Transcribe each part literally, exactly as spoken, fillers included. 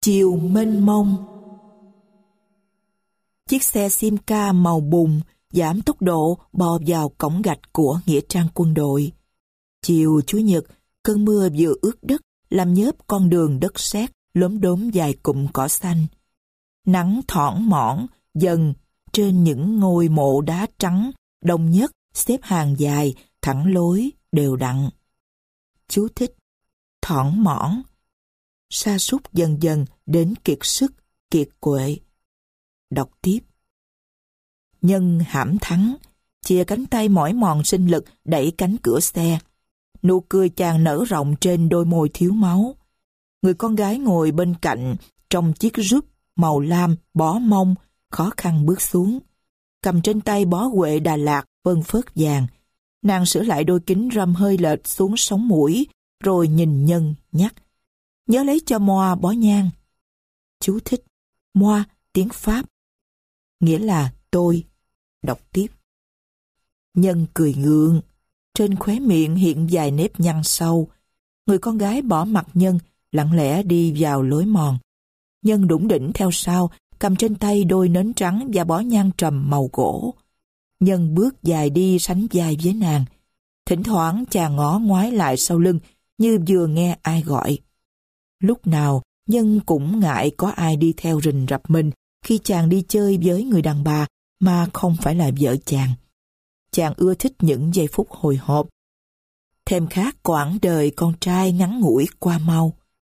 Chiều mênh mông. Chiếc xe Simca màu bùn giảm tốc độ bò vào cổng gạch của nghĩa trang quân đội. Chiều Chủ nhật, cơn mưa vừa ướt đất làm nhớp con đường đất sét lốm đốm dài cụm cỏ xanh. Nắng thoảng mỏn dần trên những ngôi mộ đá trắng đông nhất xếp hàng dài thẳng lối đều đặn. Chú thích: thoảng mỏn, sa sút dần dần đến kiệt sức, kiệt quệ. Đọc tiếp. Nhân hãm thắng, chìa cánh tay mỏi mòn sinh lực đẩy cánh cửa xe. Nụ cười chàng nở rộng trên đôi môi thiếu máu. Người con gái ngồi bên cạnh trong chiếc Jeep màu lam bó mông khó khăn bước xuống, cầm trên tay bó huệ Đà Lạt vân phớt vàng. Nàng sửa lại đôi kính râm hơi lệch xuống sống mũi, rồi nhìn Nhân nhắc: nhớ lấy cho Moa bó nhang. Chú thích: Moa tiếng Pháp, nghĩa là tôi. Đọc tiếp. Nhân cười gượng, trên khóe miệng hiện vài nếp nhăn sâu. Người con gái bỏ mặc Nhân, lặng lẽ đi vào lối mòn. Nhân đủng đỉnh theo sau, cầm trên tay đôi nến trắng và bó nhang trầm màu gỗ. Nhân bước dài đi sánh vai với nàng. Thỉnh thoảng chàng ngó ngoái lại sau lưng như vừa nghe ai gọi. Lúc nào Nhân cũng ngại có ai đi theo rình rập mình khi chàng đi chơi với người đàn bà mà không phải là vợ chàng. Chàng ưa thích những giây phút hồi hộp, thèm khát quãng đời con trai ngắn ngủi qua mau.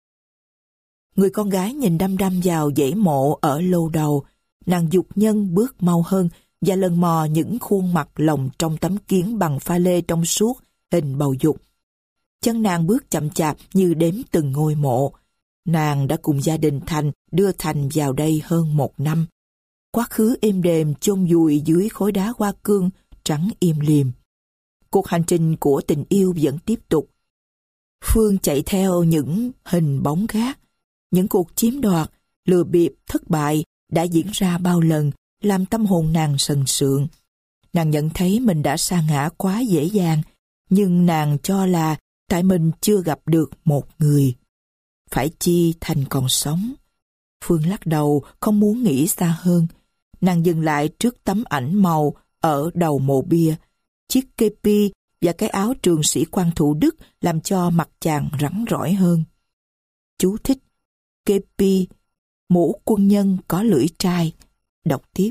Người con gái nhìn đăm đăm vào dãy mộ ở lô đầu. Nàng giục Nhân bước mau hơn và lần mò những khuôn mặt lồng trong tấm kiến bằng pha lê trong suốt hình bầu dục. Chân nàng bước chậm chạp như đếm từng ngôi mộ. Nàng đã cùng gia đình Thành đưa Thành vào đây hơn một năm. Quá khứ êm đềm chôn vùi dưới khối đá hoa cương trắng im lìm. Cuộc hành trình của tình yêu vẫn tiếp tục. Phương chạy theo những hình bóng gác. Những cuộc chiếm đoạt, lừa bịp, thất bại đã diễn ra bao lần, làm tâm hồn nàng sần sượng. Nàng nhận thấy mình đã sa ngã quá dễ dàng, nhưng nàng cho là tại mình chưa gặp được một người. Phải chi Thành còn sống? Phương lắc đầu, không muốn nghĩ xa hơn. Nàng dừng lại trước tấm ảnh màu ở đầu mộ bia. Chiếc kepi và cái áo trường sĩ quan Thủ Đức làm cho mặt chàng rắn rỏi hơn. Chú thích: kepi, mũ quân nhân có lưỡi trai. Đọc tiếp.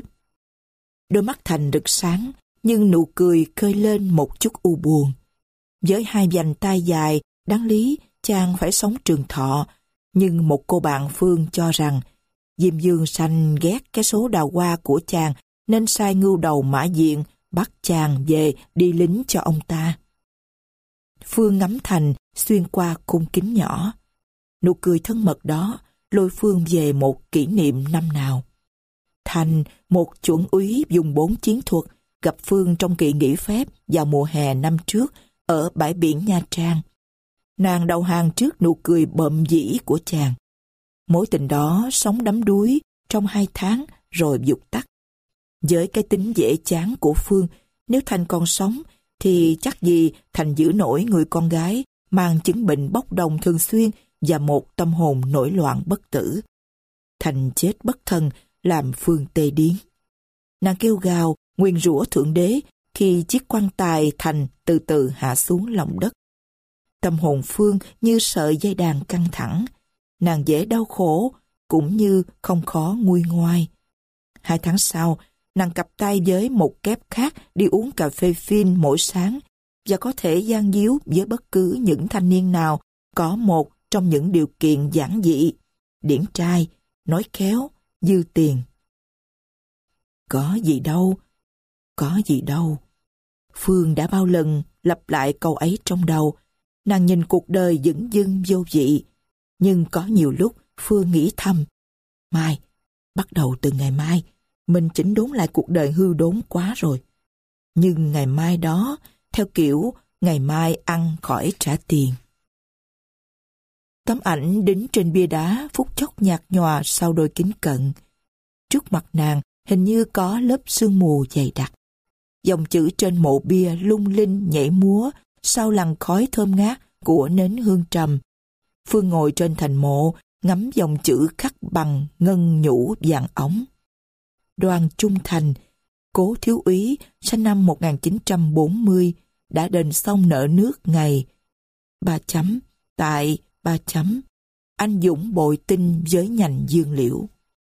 Đôi mắt Thành rực sáng, nhưng nụ cười khơi lên một chút u buồn. Với hai vành tay dài, đáng lý chàng phải sống trường thọ, nhưng một cô bạn Phương cho rằng Diêm Dương Sanh ghét cái số đào hoa của chàng nên sai ngưu đầu Mã Diện bắt chàng về đi lính cho ông ta. Phương ngắm Thành xuyên qua khung kính nhỏ. Nụ cười thân mật đó lôi Phương về một kỷ niệm năm nào. Thành, một chuẩn úy dùng bốn chiến thuật, gặp Phương trong kỳ nghỉ phép vào mùa hè năm trước ở bãi biển Nha Trang. Nàng đầu hàng trước nụ cười bợm dĩ của chàng. Mối tình đó sống đắm đuối trong hai tháng rồi vụt tắt. Với cái tính dễ chán của Phương, nếu Thành còn sống thì chắc gì Thành giữ nổi người con gái mang chứng bệnh bốc đồng thường xuyên và một tâm hồn nổi loạn bất tử. Thành chết bất thân làm Phương tê điếng. Nàng kêu gào, nguyền rủa Thượng Đế khi chiếc quan tài Thành từ từ hạ xuống lòng đất. Tâm hồn Phương như sợi dây đàn căng thẳng. Nàng dễ đau khổ, cũng như không khó nguôi ngoai. Hai tháng sau, nàng cặp tay với một kép khác đi uống cà phê phin mỗi sáng và có thể gian díu với bất cứ những thanh niên nào có một trong những điều kiện giản dị: điển trai, nói khéo, dư tiền. Có gì đâu, có gì đâu. Phương đã bao lần lặp lại câu ấy trong đầu. Nàng nhìn cuộc đời dửng dưng vô vị. Nhưng có nhiều lúc Phương nghĩ thầm: mai, bắt đầu từ ngày mai, mình chỉnh đốn lại cuộc đời hư đốn quá rồi. Nhưng ngày mai đó, theo kiểu ngày mai ăn khỏi trả tiền. Tấm ảnh đính trên bia đá phút chốc nhạt nhòa sau đôi kính cận. Trước mặt nàng hình như có lớp sương mù dày đặc. Dòng chữ trên mộ bia lung linh nhảy múa sau làn khói thơm ngát của nến hương trầm. Phương ngồi trên thành mộ, ngắm dòng chữ khắc bằng ngân nhũ vàng óng. Đoàn Trung Thành, cố thiếu úy, sinh năm một nghìn chín trăm bốn mươi, đã đền xong nợ nước ngày ba chấm tại ba chấm anh dũng bội tinh với nhành dương liễu.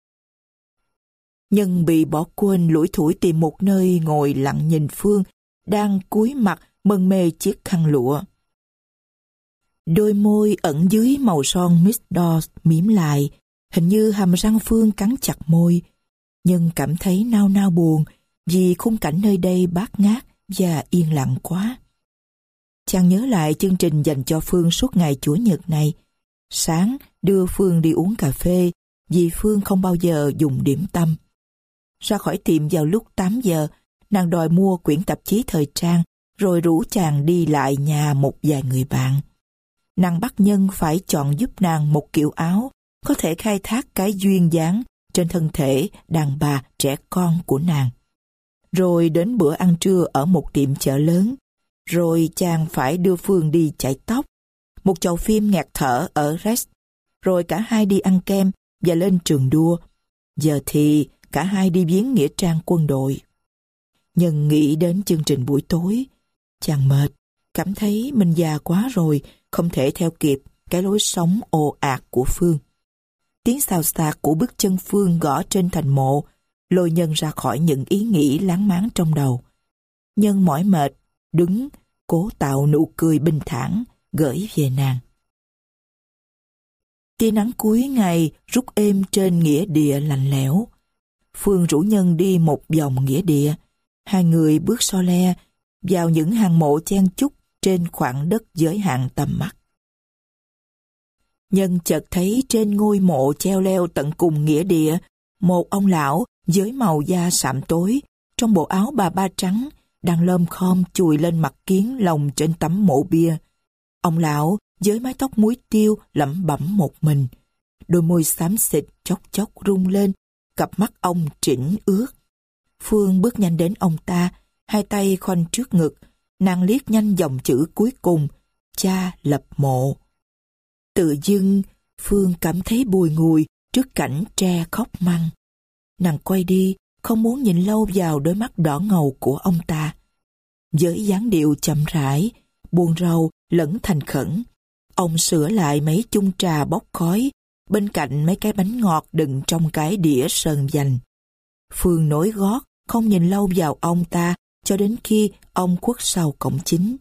Nhân bị bỏ quên, lủi thủi tìm một nơi ngồi lặng nhìn Phương đang cúi mặt mân mê chiếc khăn lụa. Đôi môi ẩn dưới màu son Miss Dawes mím lại, hình như hàm răng Phương cắn chặt môi. Nhưng cảm thấy nao nao buồn vì khung cảnh nơi đây bát ngát và yên lặng quá. Chàng nhớ lại chương trình dành cho Phương suốt ngày Chủ nhật này. Sáng đưa Phương đi uống cà phê vì Phương không bao giờ dùng điểm tâm. Ra khỏi tiệm vào lúc tám giờ, nàng đòi mua quyển tạp chí thời trang rồi rủ chàng đi lại nhà một vài người bạn. Nàng bắt Nhân phải chọn giúp nàng một kiểu áo có thể khai thác cái duyên dáng trên thân thể đàn bà trẻ con của nàng. Rồi đến bữa ăn trưa ở một tiệm chợ lớn. Rồi chàng phải đưa Phương đi chải tóc, một chầu phim nghẹt thở ở Rex. Rồi cả hai đi ăn kem và lên trường đua. Giờ thì cả hai đi viếng nghĩa trang quân đội. Nhân nghĩ đến chương trình buổi tối. Chàng mệt, cảm thấy mình già quá rồi, không thể theo kịp cái lối sống ồ ạt của Phương. Tiếng xào xạc của bước chân Phương gõ trên thành mộ lôi Nhân ra khỏi những ý nghĩ láng máng trong đầu. Nhân mỏi mệt, đứng, cố tạo nụ cười bình thản, gửi về nàng. Tia nắng cuối ngày rút êm trên nghĩa địa lạnh lẽo. Phương rủ Nhân đi một vòng nghĩa địa. Hai người bước so le vào những hàng mộ chen chúc trên khoảng đất giới hạn tầm mắt. Nhân chợt thấy trên ngôi mộ treo leo tận cùng nghĩa địa một ông lão với màu da sạm tối trong bộ áo bà ba trắng đang lom khom chùi lên mặt kiến lồng trên tấm mộ bia. Ông lão với mái tóc muối tiêu lẩm bẩm một mình, đôi môi xám xịt chốc chốc rung lên, cặp mắt ông trĩnh ướt. Phương bước nhanh đến ông ta, hai tay khoanh trước ngực, nàng liếc nhanh dòng chữ cuối cùng, cha lập mộ. Tự dưng Phương cảm thấy bùi ngùi trước cảnh tre khóc măng. Nàng quay đi, không muốn nhìn lâu vào đôi mắt đỏ ngầu của ông ta. Với dáng điệu chậm rãi, buồn rầu lẫn thành khẩn, ông sửa lại mấy chung trà bốc khói bên cạnh mấy cái bánh ngọt đựng trong cái đĩa sơn dành. Phương nối gót, không nhìn lâu vào ông ta cho đến khi ông khuất sau cổng chính.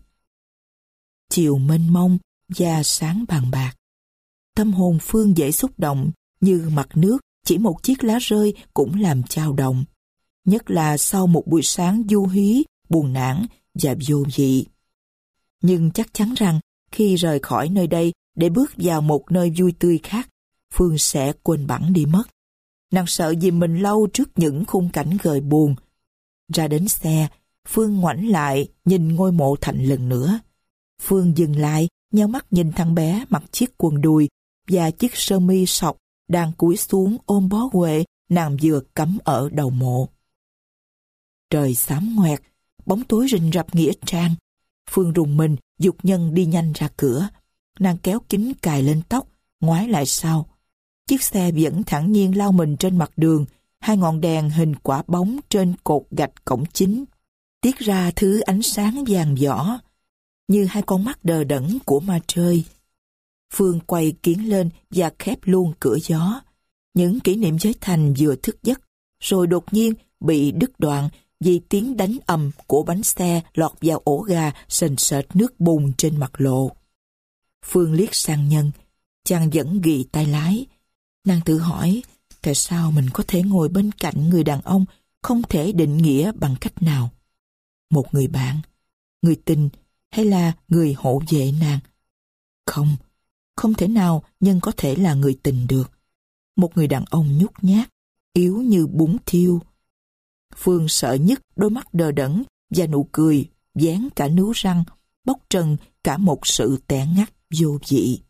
Chiều mênh mông và sáng bàn bạc. Tâm hồn Phương dễ xúc động, như mặt nước chỉ một chiếc lá rơi cũng làm chao động. Nhất là sau một buổi sáng du hí, buồn nản và vô vị. Nhưng chắc chắn rằng khi rời khỏi nơi đây để bước vào một nơi vui tươi khác, Phương sẽ quên bẵng đi mất. Nàng sợ dìm mình lâu trước những khung cảnh gợi buồn. Ra đến xe, Phương ngoảnh lại nhìn ngôi mộ Thành lần nữa. Phương dừng lại, nheo mắt nhìn thằng bé mặc chiếc quần đùi và chiếc sơ mi sọc đang cúi xuống ôm bó huệ nàng vừa cắm ở đầu mộ. Trời xám ngoẹt, bóng tối rình rập nghĩa trang. Phương rùng mình giục Nhân đi nhanh ra cửa. Nàng kéo kính cài lên tóc, ngoái lại sau. Chiếc xe vẫn thản nhiên lao mình trên mặt đường, hai ngọn đèn hình quả bóng trên cột gạch cổng chính tiết ra thứ ánh sáng vàng võ, như hai con mắt đờ đẫn của ma trời. Phương quay kiếng lên và khép luôn cửa gió. Những kỷ niệm với Thành vừa thức giấc, rồi đột nhiên bị đứt đoạn vì tiếng đánh ầm của bánh xe lọt vào ổ gà sền sệt nước bùn trên mặt lộ. Phương liếc sang Nhân, chàng vẫn ghì tay lái. Nàng tự hỏi, tại sao mình có thể ngồi bên cạnh người đàn ông không thể định nghĩa bằng cách nào? Một người bạn, người tình hay là người hộ vệ nàng? Không, không thể nào Nhân có thể là người tình được. Một người đàn ông nhút nhát, yếu như bún thiêu. Phương sợ nhất đôi mắt đờ đẫn và nụ cười vén cả nướu răng, bóc trần cả một sự tẻ ngắt vô vị.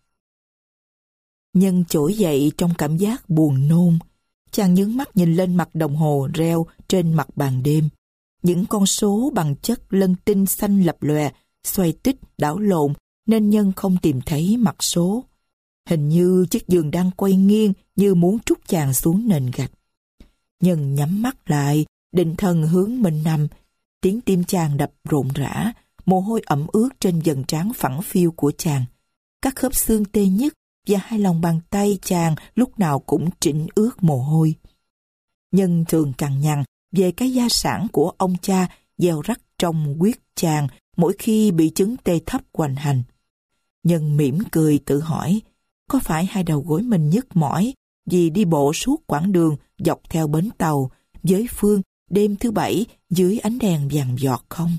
Nhân trỗi dậy trong cảm giác buồn nôn. Chàng nhướng mắt nhìn lên mặt đồng hồ reo trên mặt bàn đêm. Những con số bằng chất lân tinh xanh lập lòe, xoay tích đảo lộn nên Nhân không tìm thấy mặt số. Hình như chiếc giường đang quay nghiêng như muốn trút chàng xuống nền gạch. Nhân nhắm mắt lại, định thần hướng mình nằm. Tiếng tim chàng đập rộn rã, mồ hôi ẩm ướt trên dần trán phẳng phiu của chàng. Các khớp xương tê nhức và hai lòng bàn tay chàng lúc nào cũng trĩnh ướt mồ hôi. Nhân thường cằn nhằn về cái gia sản của ông cha gieo rắc trong huyết chàng mỗi khi bị chứng tê thấp hoành hành. Nhân mỉm cười tự hỏi, có phải hai đầu gối mình nhức mỏi vì đi bộ suốt quãng đường dọc theo bến tàu với Phương đêm thứ bảy dưới ánh đèn vàng giọt không?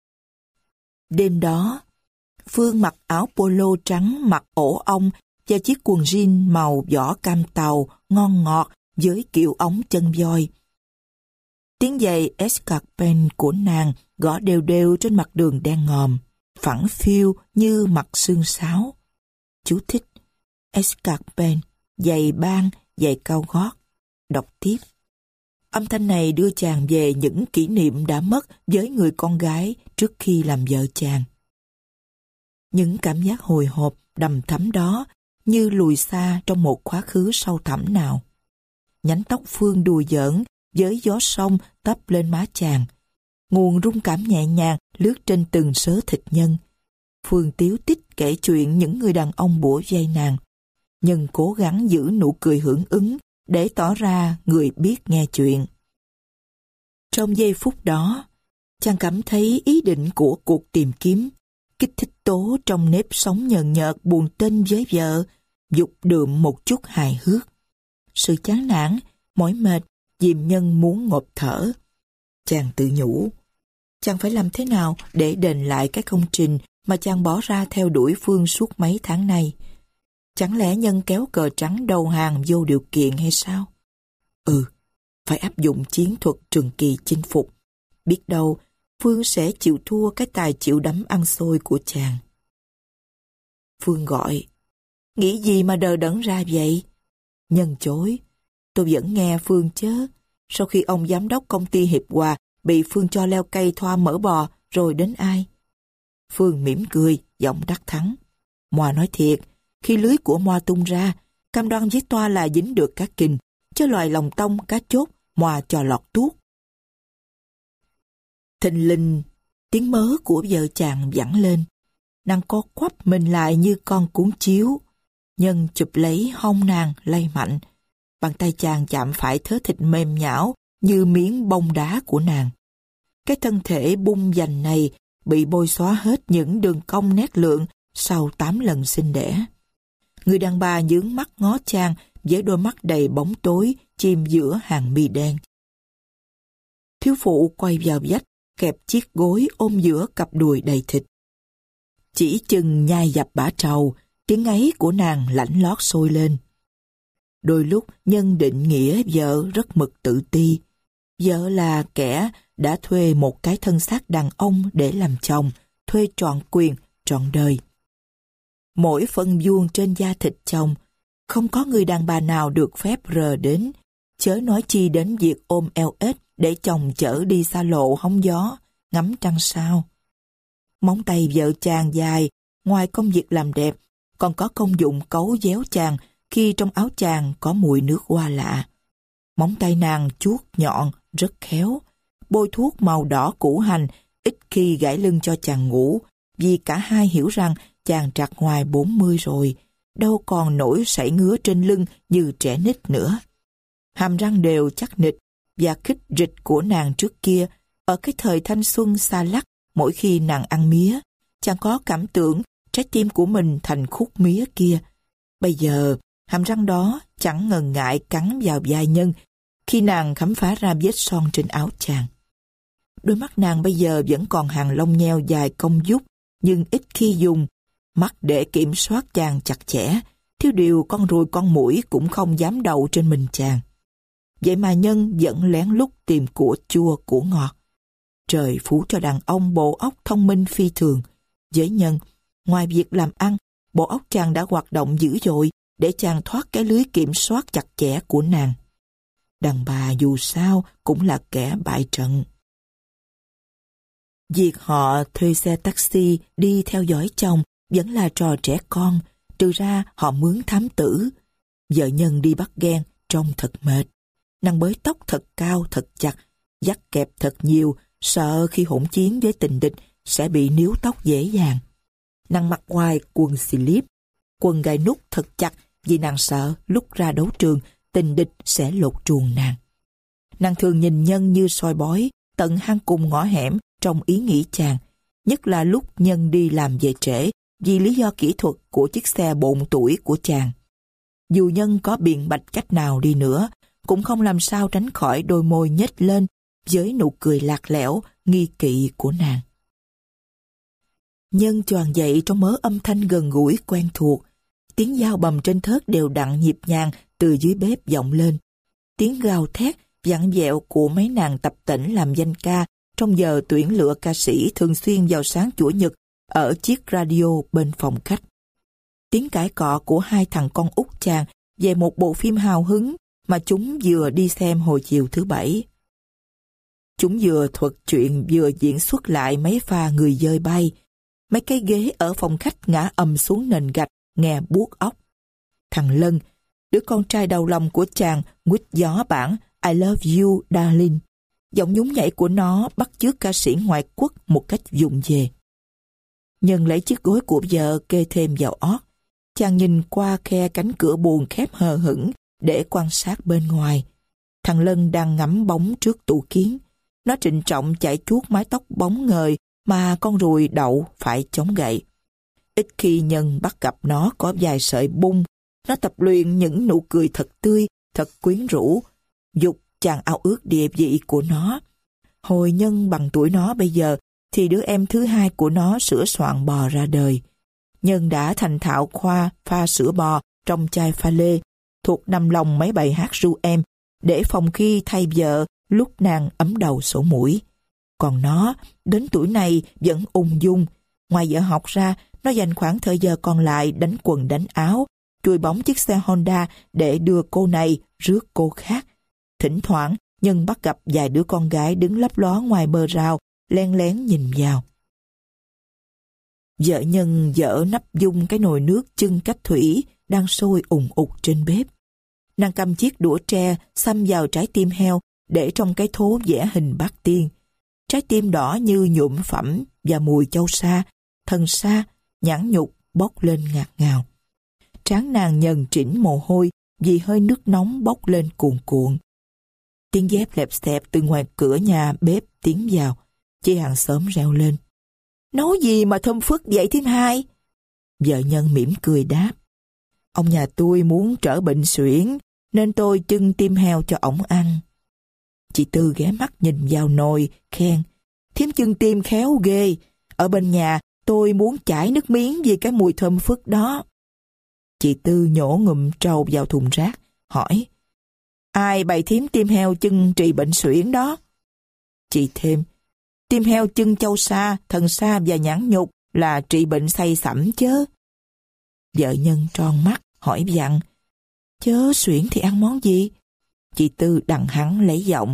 Đêm đó, Phương mặc áo polo trắng mặc ổ ong và chiếc quần jean màu vỏ cam tàu ngon ngọt với kiểu ống chân voi. Tiếng giày escarpin của nàng gõ đều đều trên mặt đường đen ngòm, phẳng phiu như mặt xương sáo. Chú thích: escarpin, giày ban, giày cao gót. Đọc tiếp. Âm thanh này đưa chàng về những kỷ niệm đã mất với người con gái trước khi làm vợ chàng. Những cảm giác hồi hộp đầm thắm đó như lùi xa trong một quá khứ sâu thẳm nào. Nhánh tóc Phương đùa giỡn với gió sông tấp lên má chàng. Nguồn rung cảm nhẹ nhàng lướt trên từng sớ thịt Nhân. Phương tíu tít kể chuyện những người đàn ông bủa vây nàng. Nhân cố gắng giữ nụ cười hưởng ứng để tỏ ra người biết nghe chuyện. Trong giây phút đó, chàng cảm thấy ý định của cuộc tìm kiếm, kích thích tố trong nếp sống nhờn nhợt buồn tênh với vợ, dục đượm một chút hài hước. Sự chán nản, mỏi mệt, dìm Nhân muốn ngộp thở. Chàng tự nhủ, chàng phải làm thế nào để đền lại cái công trình mà chàng bỏ ra theo đuổi Phương suốt mấy tháng nay? Chẳng lẽ Nhân kéo cờ trắng đầu hàng vô điều kiện hay sao? Ừ, phải áp dụng chiến thuật trường kỳ chinh phục. Biết đâu, Phương sẽ chịu thua cái tài chịu đấm ăn xôi của chàng. Phương gọi, nghĩ gì mà đờ đẫn ra vậy? Nhân chối, tôi vẫn nghe Phương chớ. Sau khi ông giám đốc công ty Hiệp Hòa bị Phương cho leo cây thoa mỡ bò, rồi đến ai? Phương mỉm cười, giọng đắc thắng. Moa nói thiệt, khi lưới của Moa tung ra, cam đoan với toa là dính được cá kình, chứ loài lòng tông, cá chốt, Moa cho lọt tuốt. Thình lình, tiếng mớ của vợ chàng vẳng lên. Nàng co quắp mình lại như con cuốn chiếu. Nhân chụp lấy hông nàng lay mạnh. Bàn tay chàng chạm phải thớ thịt mềm nhão như miếng bông đá của nàng. Cái thân thể bung dành này bị bôi xóa hết những đường cong nét lượng sau tám lần sinh đẻ. Người đàn bà nhướng mắt ngó chàng với đôi mắt đầy bóng tối chìm giữa hàng mi đen. Thiếu phụ quay vào vách, kẹp chiếc gối ôm giữa cặp đùi đầy thịt. Chỉ chừng nhai dập bã trầu, tiếng ấy của nàng lạnh lót sôi lên. Đôi lúc Nhân định nghĩa vợ rất mực tự ti. Vợ là kẻ đã thuê một cái thân xác đàn ông để làm chồng, thuê trọn quyền, trọn đời. Mỗi phân vuông trên da thịt chồng, không có người đàn bà nào được phép rờ đến, chớ nói chi đến việc ôm eo ếch để chồng chở đi xa lộ hóng gió, ngắm trăng sao. Móng tay vợ chàng dài, ngoài công việc làm đẹp, còn có công dụng cấu déo chàng khi trong áo chàng có mùi nước hoa lạ. Móng tay nàng chuốt nhọn, rất khéo, bôi thuốc màu đỏ củ hành, ít khi gãi lưng cho chàng ngủ, vì cả hai hiểu rằng chàng trạc ngoài bốn mươi rồi, đâu còn nổi sảy ngứa trên lưng như trẻ nít nữa. Hàm răng đều chắc nịch và khích rịch của nàng trước kia, ở cái thời thanh xuân xa lắc, mỗi khi nàng ăn mía, chàng có cảm tưởng trái tim của mình thành khúc mía kia. Bây giờ, hàm răng đó chẳng ngần ngại cắn vào vai Nhân khi nàng khám phá ra vết son trên áo chàng. Đôi mắt nàng bây giờ vẫn còn hàng lông nheo dài cong vút, nhưng ít khi dùng mắt để kiểm soát chàng chặt chẽ, thiếu điều con ruồi con muỗi cũng không dám đậu trên mình chàng. Vậy mà Nhân vẫn lén lút tìm của chua của ngọt. Trời phú cho đàn ông bộ óc thông minh phi thường. Với Nhân, ngoài việc làm ăn, bộ óc chàng đã hoạt động dữ dội để chàng thoát cái lưới kiểm soát chặt chẽ của nàng. Đàn bà dù sao cũng là kẻ bại trận. Việc họ thuê xe taxi đi theo dõi chồng vẫn là trò trẻ con, trừ ra họ mướn thám tử. Vợ Nhân đi bắt ghen, trông thật mệt. Nàng bới tóc thật cao, thật chặt, dắt kẹp thật nhiều, sợ khi hỗn chiến với tình địch sẽ bị níu tóc dễ dàng. Nàng mặc ngoài quần slip, quần gai nút thật chặt vì nàng sợ lúc ra đấu trường tình địch sẽ lột truồng nàng. Nàng thường nhìn Nhân như soi bói, tận hang cùng ngõ hẻm trong ý nghĩ chàng, nhất là lúc Nhân đi làm về trễ vì lý do kỹ thuật của chiếc xe bộn tuổi của chàng. Dù Nhân có biện bạch cách nào đi nữa, cũng không làm sao tránh khỏi đôi môi nhếch lên với nụ cười lạc lẽo, nghi kỵ của nàng. Nhân choàng dậy trong mớ âm thanh gần gũi quen thuộc. Tiếng dao bầm trên thớt đều đặn nhịp nhàng từ dưới bếp vọng lên. Tiếng gào thét vặn vẹo của mấy nàng tập tễnh làm danh ca trong giờ tuyển lựa ca sĩ thường xuyên vào sáng Chủ nhật ở chiếc radio bên phòng khách. Tiếng cãi cọ của hai thằng con út chàng về một bộ phim hào hứng mà chúng vừa đi xem hồi chiều thứ bảy. Chúng vừa thuật chuyện vừa diễn xuất lại mấy pha người dơi bay. Mấy cái ghế ở phòng khách ngã ầm xuống nền gạch, nghe buốt óc. Thằng Lân, đứa con trai đầu lòng của chàng, nguýt gió bản I love you, darling. Giọng nhún nhảy của nó bắt chước ca sĩ ngoại quốc một cách vụng về. Nhân lấy chiếc gối của vợ kê thêm vào ót. Chàng nhìn qua khe cánh cửa buồn khép hờ hững để quan sát bên ngoài. Thằng Lân đang ngắm bóng trước tủ kiến. Nó trịnh trọng chải chuốt mái tóc bóng ngời mà con ruồi đậu phải chống gậy. Ít khi Nhân bắt gặp nó có vài sợi bung. Nó tập luyện những nụ cười thật tươi, thật quyến rũ, dục chàng ao ước địa vị của nó. Hồi Nhân bằng tuổi nó bây giờ thì đứa em thứ hai của nó sửa soạn bò ra đời. Nhân đã thành thạo khoa pha sữa bò trong chai pha lê, thuộc nằm lòng mấy bài hát ru em để phòng khi thay vợ lúc nàng ấm đầu sổ mũi. Còn nó, đến tuổi này vẫn ung dung. Ngoài giờ học ra, nó dành khoảng thời giờ còn lại đánh quần đánh áo, chùi bóng chiếc xe Honda để đưa cô này rước cô khác. Thỉnh thoảng, Nhân bắt gặp vài đứa con gái đứng lấp ló ngoài bờ rào, len lén nhìn vào. Vợ Nhân dỡ nắp dung cái nồi nước chưng cách thủy đang sôi ùng ục trên bếp. Nàng cầm chiếc đũa tre xăm vào trái tim heo để trong cái thố vẽ hình bát tiên. Trái tim đỏ như nhuộm phẩm và mùi châu sa, thần sa, nhãn nhục bốc lên ngạt ngào. Trán nàng nhần trĩn mồ hôi vì hơi nước nóng bốc lên cuồn cuộn. Tiếng dép lẹp xẹp từ ngoài cửa nhà bếp tiến vào. Chị hàng xóm reo lên. Nấu gì mà thơm phức vậy thím hai? Vợ Nhân mỉm cười đáp. Ông nhà tôi muốn trở bệnh suyễn nên tôi chưng tim heo cho ổng ăn. Chị Tư ghé mắt nhìn vào nồi, khen. Thím chưng tim khéo ghê. Ở bên nhà tôi muốn chảy nước miếng vì cái mùi thơm phức đó. Chị Tư nhổ ngụm trầu vào thùng rác, hỏi. Ai bày thím tim heo chưng trị bệnh suyễn đó? Chị thêm. Tim heo chưng châu sa, thần sa và nhãn nhục là trị bệnh say sẩm chứ. Vợ Nhân tròn mắt, hỏi vặn. Chớ suyễn thì ăn món gì? Chị Tư đằng hắn lấy giọng.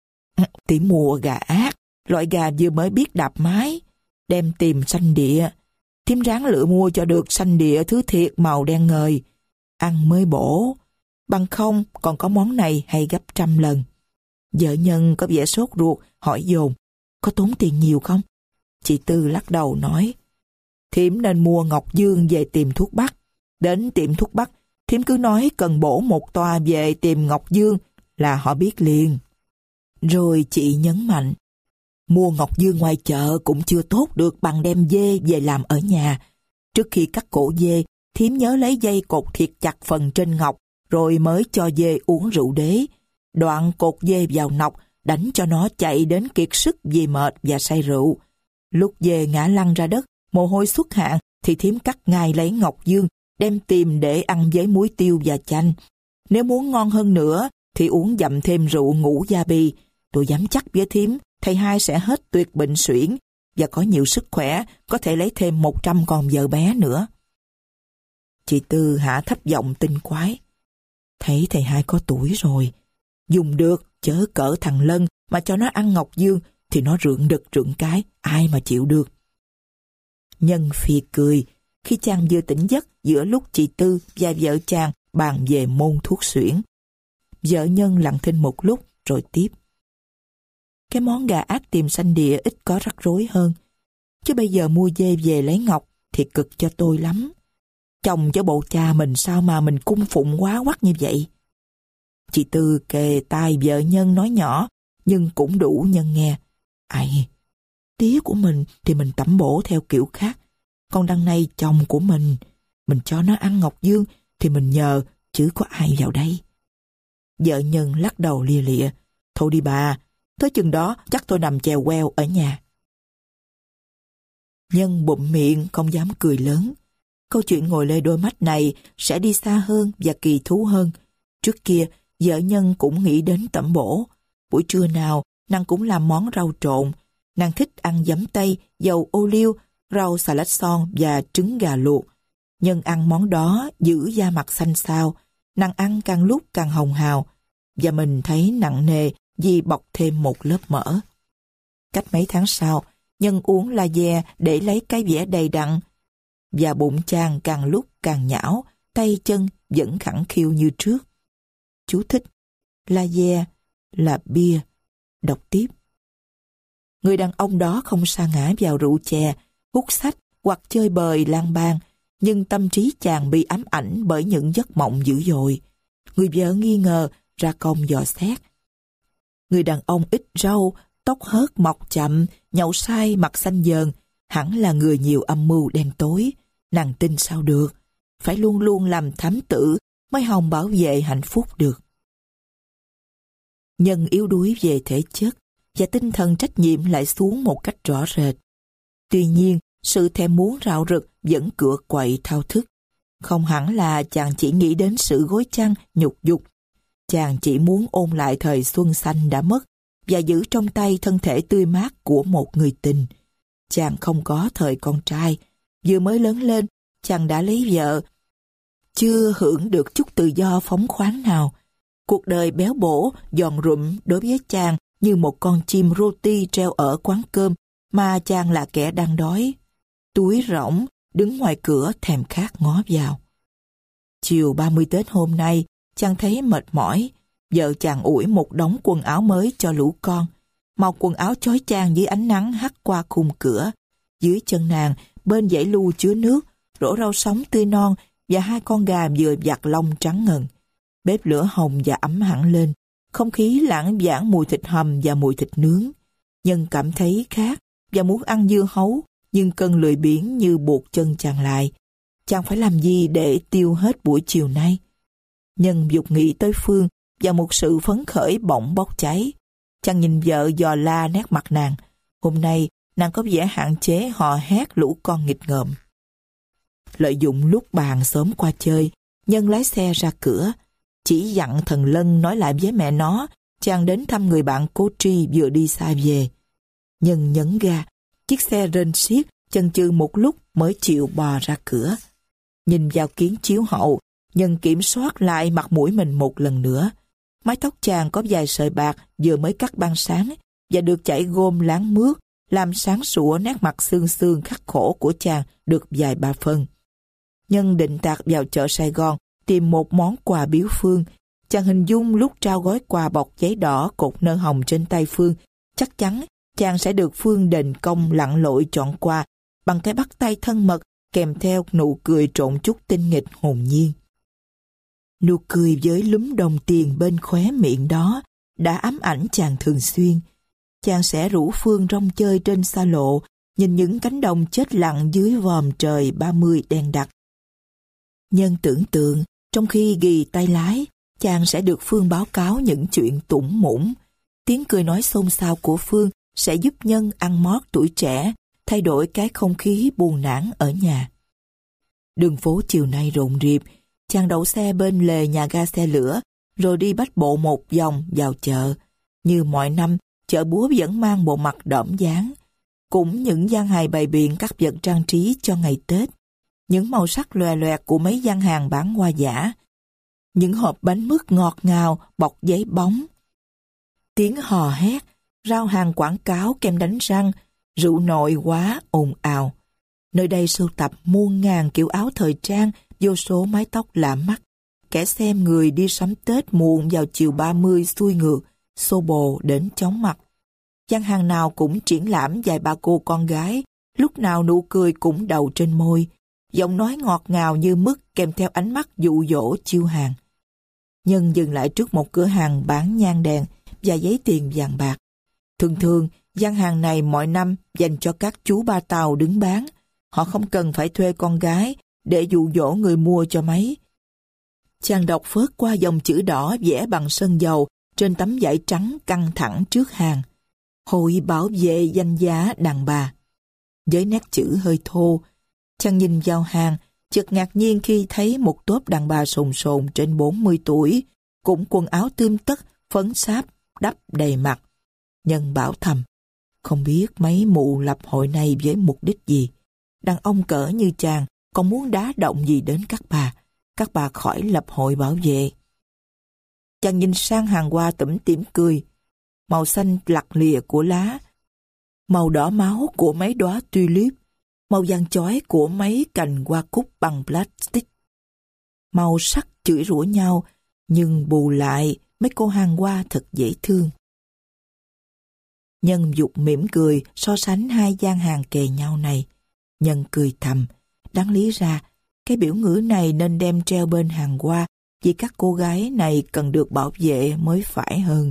Tìm mua gà ác, loại gà vừa mới biết đạp mái. Đem tìm xanh địa. Thím ráng lựa mua cho được xanh địa thứ thiệt màu đen ngời. Ăn mới bổ. Bằng không còn có món này hay gấp trăm lần. Vợ Nhân có vẻ sốt ruột, hỏi dồn. Có tốn tiền nhiều không? Chị Tư lắc đầu nói. Thím nên mua Ngọc Dương về tìm thuốc bắc. Đến tiệm thuốc bắc, thím cứ nói cần bổ một toa về tìm Ngọc Dương là họ biết liền. Rồi chị nhấn mạnh. Mua Ngọc Dương ngoài chợ cũng chưa tốt được bằng đem dê về làm ở nhà. Trước khi cắt cổ dê, thím nhớ lấy dây cột thiệt chặt phần trên ngọc rồi mới cho dê uống rượu đế. Đoạn cột dê vào nọc, đánh cho nó chạy đến kiệt sức vì mệt và say rượu. Lúc dê ngã lăn ra đất, mồ hôi xuất hạn thì thím cắt ngay lấy Ngọc Dương, đem tìm để ăn với muối tiêu và chanh. Nếu muốn ngon hơn nữa thì uống dặm thêm rượu ngũ gia bì. Tôi dám chắc với thím, thầy hai sẽ hết tuyệt bệnh suyễn và có nhiều sức khỏe, có thể lấy thêm một trăm con vợ bé nữa. Chị Tư hạ thấp giọng tinh quái. Thấy thầy hai có tuổi rồi, dùng được chớ cỡ thằng Lân mà cho nó ăn Ngọc Dương thì nó rượng đực rượng cái, ai mà chịu được. Nhân phì cười, khi chàng vừa tỉnh giấc giữa lúc chị Tư và vợ chàng bàn về môn thuốc xuyển. Vợ Nhân lặng thinh một lúc rồi tiếp. Cái món gà ác tiềm xanh địa ít có rắc rối hơn. Chứ bây giờ mua dê về lấy ngọc thì cực cho tôi lắm. Chồng cho bộ cha mình sao mà mình cung phụng quá quắc như vậy. Chị Tư kề tai vợ Nhân nói nhỏ, nhưng cũng đủ Nhân nghe. Ai, tía của mình thì mình tẩm bổ theo kiểu khác. Còn đằng này chồng của mình, mình cho nó ăn ngọc dương thì mình nhờ, chứ có ai vào đây. Vợ Nhân lắc đầu lia lịa. Thôi đi bà, tới chừng đó chắc tôi nằm chèo queo ở nhà. Nhân bụm miệng không dám cười lớn. Câu chuyện ngồi lê đôi mắt này sẽ đi xa hơn và kỳ thú hơn. Trước kia, vợ Nhân cũng nghĩ đến tẩm bổ. Buổi trưa nào, nàng cũng làm món rau trộn. Nàng thích ăn giấm tây, dầu ô liu, rau xà lách son và trứng gà luộc. Nhân ăn món đó giữ da mặt xanh xao. Nàng ăn càng lúc càng hồng hào. Và mình thấy nặng nề vì bọc thêm một lớp mỡ. Cách mấy tháng sau, Nhân uống la de để lấy cái vẻ đầy đặn. Và bụng chàng càng lúc càng nhão, tay chân vẫn khẳng khiu như trước. Chú thích: la de là bia. Đọc tiếp. Người đàn ông đó không sa ngã vào rượu chè, hút sách hoặc chơi bời lang bang, nhưng tâm trí chàng bị ám ảnh bởi những giấc mộng dữ dội. Người vợ nghi ngờ, ra công dò xét. Người đàn ông ít râu, tóc hớt mọc chậm, nhậu say, mặt xanh dờn, hẳn là người nhiều âm mưu đen tối. Nàng tin sao được, phải luôn luôn làm thám tử mới hòng bảo vệ hạnh phúc được. Nhân yếu đuối về thể chất và tinh thần trách nhiệm lại xuống một cách rõ rệt. Tuy nhiên, sự thèm muốn rạo rực vẫn cựa quậy thao thức. Không hẳn là chàng chỉ nghĩ đến sự gối chăn, nhục dục. Chàng chỉ muốn ôn lại thời xuân xanh đã mất và giữ trong tay thân thể tươi mát của một người tình. Chàng không có thời con trai. Vừa mới lớn lên, chàng đã lấy vợ. Chưa hưởng được chút tự do phóng khoáng nào. Cuộc đời béo bổ, giòn rụm đối với chàng như một con chim roti treo ở quán cơm mà chàng là kẻ đang đói. Túi rỗng, đứng ngoài cửa thèm khát ngó vào. Chiều ba mươi Tết hôm nay, chàng thấy mệt mỏi. Vợ chàng ủi một đống quần áo mới cho lũ con. Màu quần áo chói chang dưới ánh nắng hắt qua khung cửa. Dưới chân nàng, bên dãy lu chứa nước, rổ rau sống tươi non và hai con gà vừa vặt lông trắng ngần. Bếp lửa hồng và ấm hẳn lên. Không khí lãng vảng mùi thịt hầm và mùi thịt nướng. Nhân cảm thấy khát và muốn ăn dưa hấu, nhưng cơn lười biếng như buộc chân chàng lại. Chàng phải làm gì để tiêu hết buổi chiều nay? Nhân dục nghĩ tới Phương và một sự phấn khởi bỗng bốc cháy. Chàng nhìn vợ dò la nét mặt nàng. Hôm nay, nàng có vẻ hạn chế hò hét lũ con nghịch ngợm. Lợi dụng lúc bàn sớm qua chơi, Nhân lái xe ra cửa. Chỉ dặn thằng Lân nói lại với mẹ nó, chàng đến thăm người bạn cô Tri vừa đi xa về. Nhân nhấn ga, chiếc xe rên xiết, chần chừ một lúc mới chịu bò ra cửa. Nhìn vào kiến chiếu hậu, Nhân kiểm soát lại mặt mũi mình một lần nữa. Mái tóc chàng có vài sợi bạc vừa mới cắt ban sáng và được chảy gôm láng mướt, làm sáng sủa nét mặt xương xương khắc khổ của chàng được vài ba phân. Nhân định tạt vào chợ Sài Gòn tìm một món quà biếu Phương. Chàng hình dung lúc trao gói quà bọc giấy đỏ cột nơ hồng trên tay Phương, chắc chắn chàng sẽ được Phương đền công lặn lội chọn quà bằng cái bắt tay thân mật kèm theo nụ cười trộn chút tinh nghịch hồn nhiên. Nụ cười với lúm đồng tiền bên khóe miệng đó đã ám ảnh chàng thường xuyên. Chàng sẽ rủ Phương rong chơi trên xa lộ, nhìn những cánh đồng chết lặng dưới vòm trời ba mươi đen đặc. Nhân tưởng tượng, trong khi ghì tay lái, chàng sẽ được Phương báo cáo những chuyện tủng mũng. Tiếng cười nói xôn xao của Phương sẽ giúp Nhân ăn mót tuổi trẻ, thay đổi cái không khí buồn nản ở nhà. Đường phố chiều nay rộn rịp, chàng đậu xe bên lề nhà ga xe lửa, rồi đi bách bộ một vòng vào chợ. Như mọi năm, chợ búa vẫn mang bộ mặt đỏm dáng. Cũng những gian hàng bày biện các vật trang trí cho ngày Tết. Những màu sắc lòe loẹt của mấy gian hàng bán hoa giả. Những hộp bánh mứt ngọt ngào bọc giấy bóng. Tiếng hò hét, rao hàng quảng cáo kem đánh răng, rượu nội quá ồn ào. Nơi đây sưu tập muôn ngàn kiểu áo thời trang, vô số mái tóc lạ mắt. Kẻ xem người đi sắm Tết muộn vào chiều ba mươi xuôi ngược, xô bồ đến chóng mặt. Gian hàng nào cũng triển lãm vài ba cô con gái, lúc nào nụ cười cũng đầu trên môi, giọng nói ngọt ngào như mứt kèm theo ánh mắt dụ dỗ chiêu hàng. Nhân dừng lại trước một cửa hàng bán nhang đèn và giấy tiền vàng bạc. Thường thường, gian hàng này mọi năm dành cho các chú ba Tàu đứng bán. Họ không cần phải thuê con gái để dụ dỗ người mua cho mấy. Chàng đọc phớt qua dòng chữ đỏ vẽ bằng sơn dầu trên tấm vải trắng căng thẳng trước hàng. Hội bảo vệ danh giá đàn bà. Với nét chữ hơi thô, chàng nhìn vào hàng, chợt ngạc nhiên khi thấy một tốp đàn bà sồn sồn trên bốn mươi tuổi, cũng quần áo tươm tất, phấn sáp, đắp đầy mặt. Nhân bảo thầm, không biết mấy mụ lập hội này với mục đích gì. Đàn ông cỡ như chàng còn muốn đá động gì đến các bà, các bà khỏi lập hội bảo vệ. Chàng nhìn sang hàng hoa tủm tỉm cười, màu xanh lặt lìa của lá, màu đỏ máu của mấy đóa tulip, màu vàng chói của mấy cành hoa cúc bằng plastic. Màu sắc chửi rủa nhau, nhưng bù lại mấy cô hàng hoa thật dễ thương. Nhân dục mỉm cười so sánh hai gian hàng kề nhau này. Nhân cười thầm, đáng lý ra cái biểu ngữ này nên đem treo bên hàng hoa, vì các cô gái này cần được bảo vệ mới phải hơn.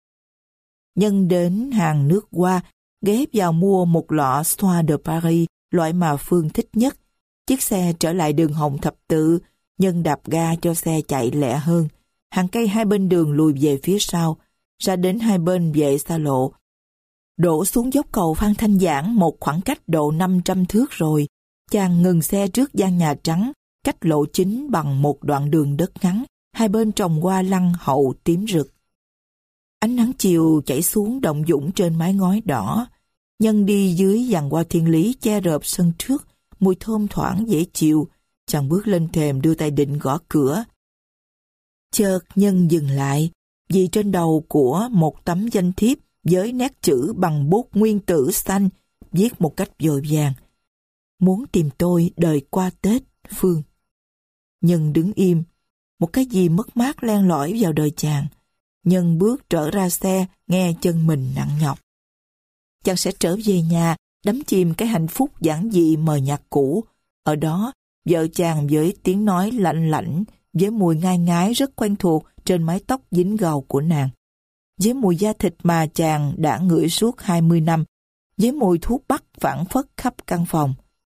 Nhân đến hàng nước hoa, ghé vào mua một lọ Soie de Paris, loại mà Phương thích nhất. Chiếc xe trở lại đường Hồng Thập Tự, Nhân đạp ga cho xe chạy lẹ hơn. Hàng cây hai bên đường lùi về phía sau, ra đến hai bên vệ xa lộ. Đổ xuống dốc cầu Phan Thanh Giảng một khoảng cách độ năm trăm thước rồi, chàng ngừng xe trước gian nhà trắng, cách lộ chính bằng một đoạn đường đất ngắn, hai bên trồng hoa lăng hậu tím rực. Ánh nắng chiều chảy xuống động dũng trên mái ngói đỏ. Nhân đi dưới giàn hoa thiên lý che rợp sân trước, mùi thơm thoảng dễ chịu. Chàng bước lên thềm đưa tay định gõ cửa. Chợt Nhân dừng lại, vì trên đầu của một tấm danh thiếp với nét chữ bằng bút nguyên tử xanh, viết một cách vội vàng. Muốn tìm tôi đời qua Tết, Phương. Nhân đứng im, một cái gì mất mát len lỏi vào đời chàng. Nhân bước trở ra xe, nghe chân mình nặng nhọc. Chàng sẽ trở về nhà, đắm chìm cái hạnh phúc giản dị mờ nhạt cũ. Ở đó, vợ chàng với tiếng nói lạnh lạnh, với mùi ngai ngái rất quen thuộc trên mái tóc dính gầu của nàng. Với mùi da thịt mà chàng đã ngửi suốt hai mươi năm, với mùi thuốc bắc phảng phất khắp căn phòng.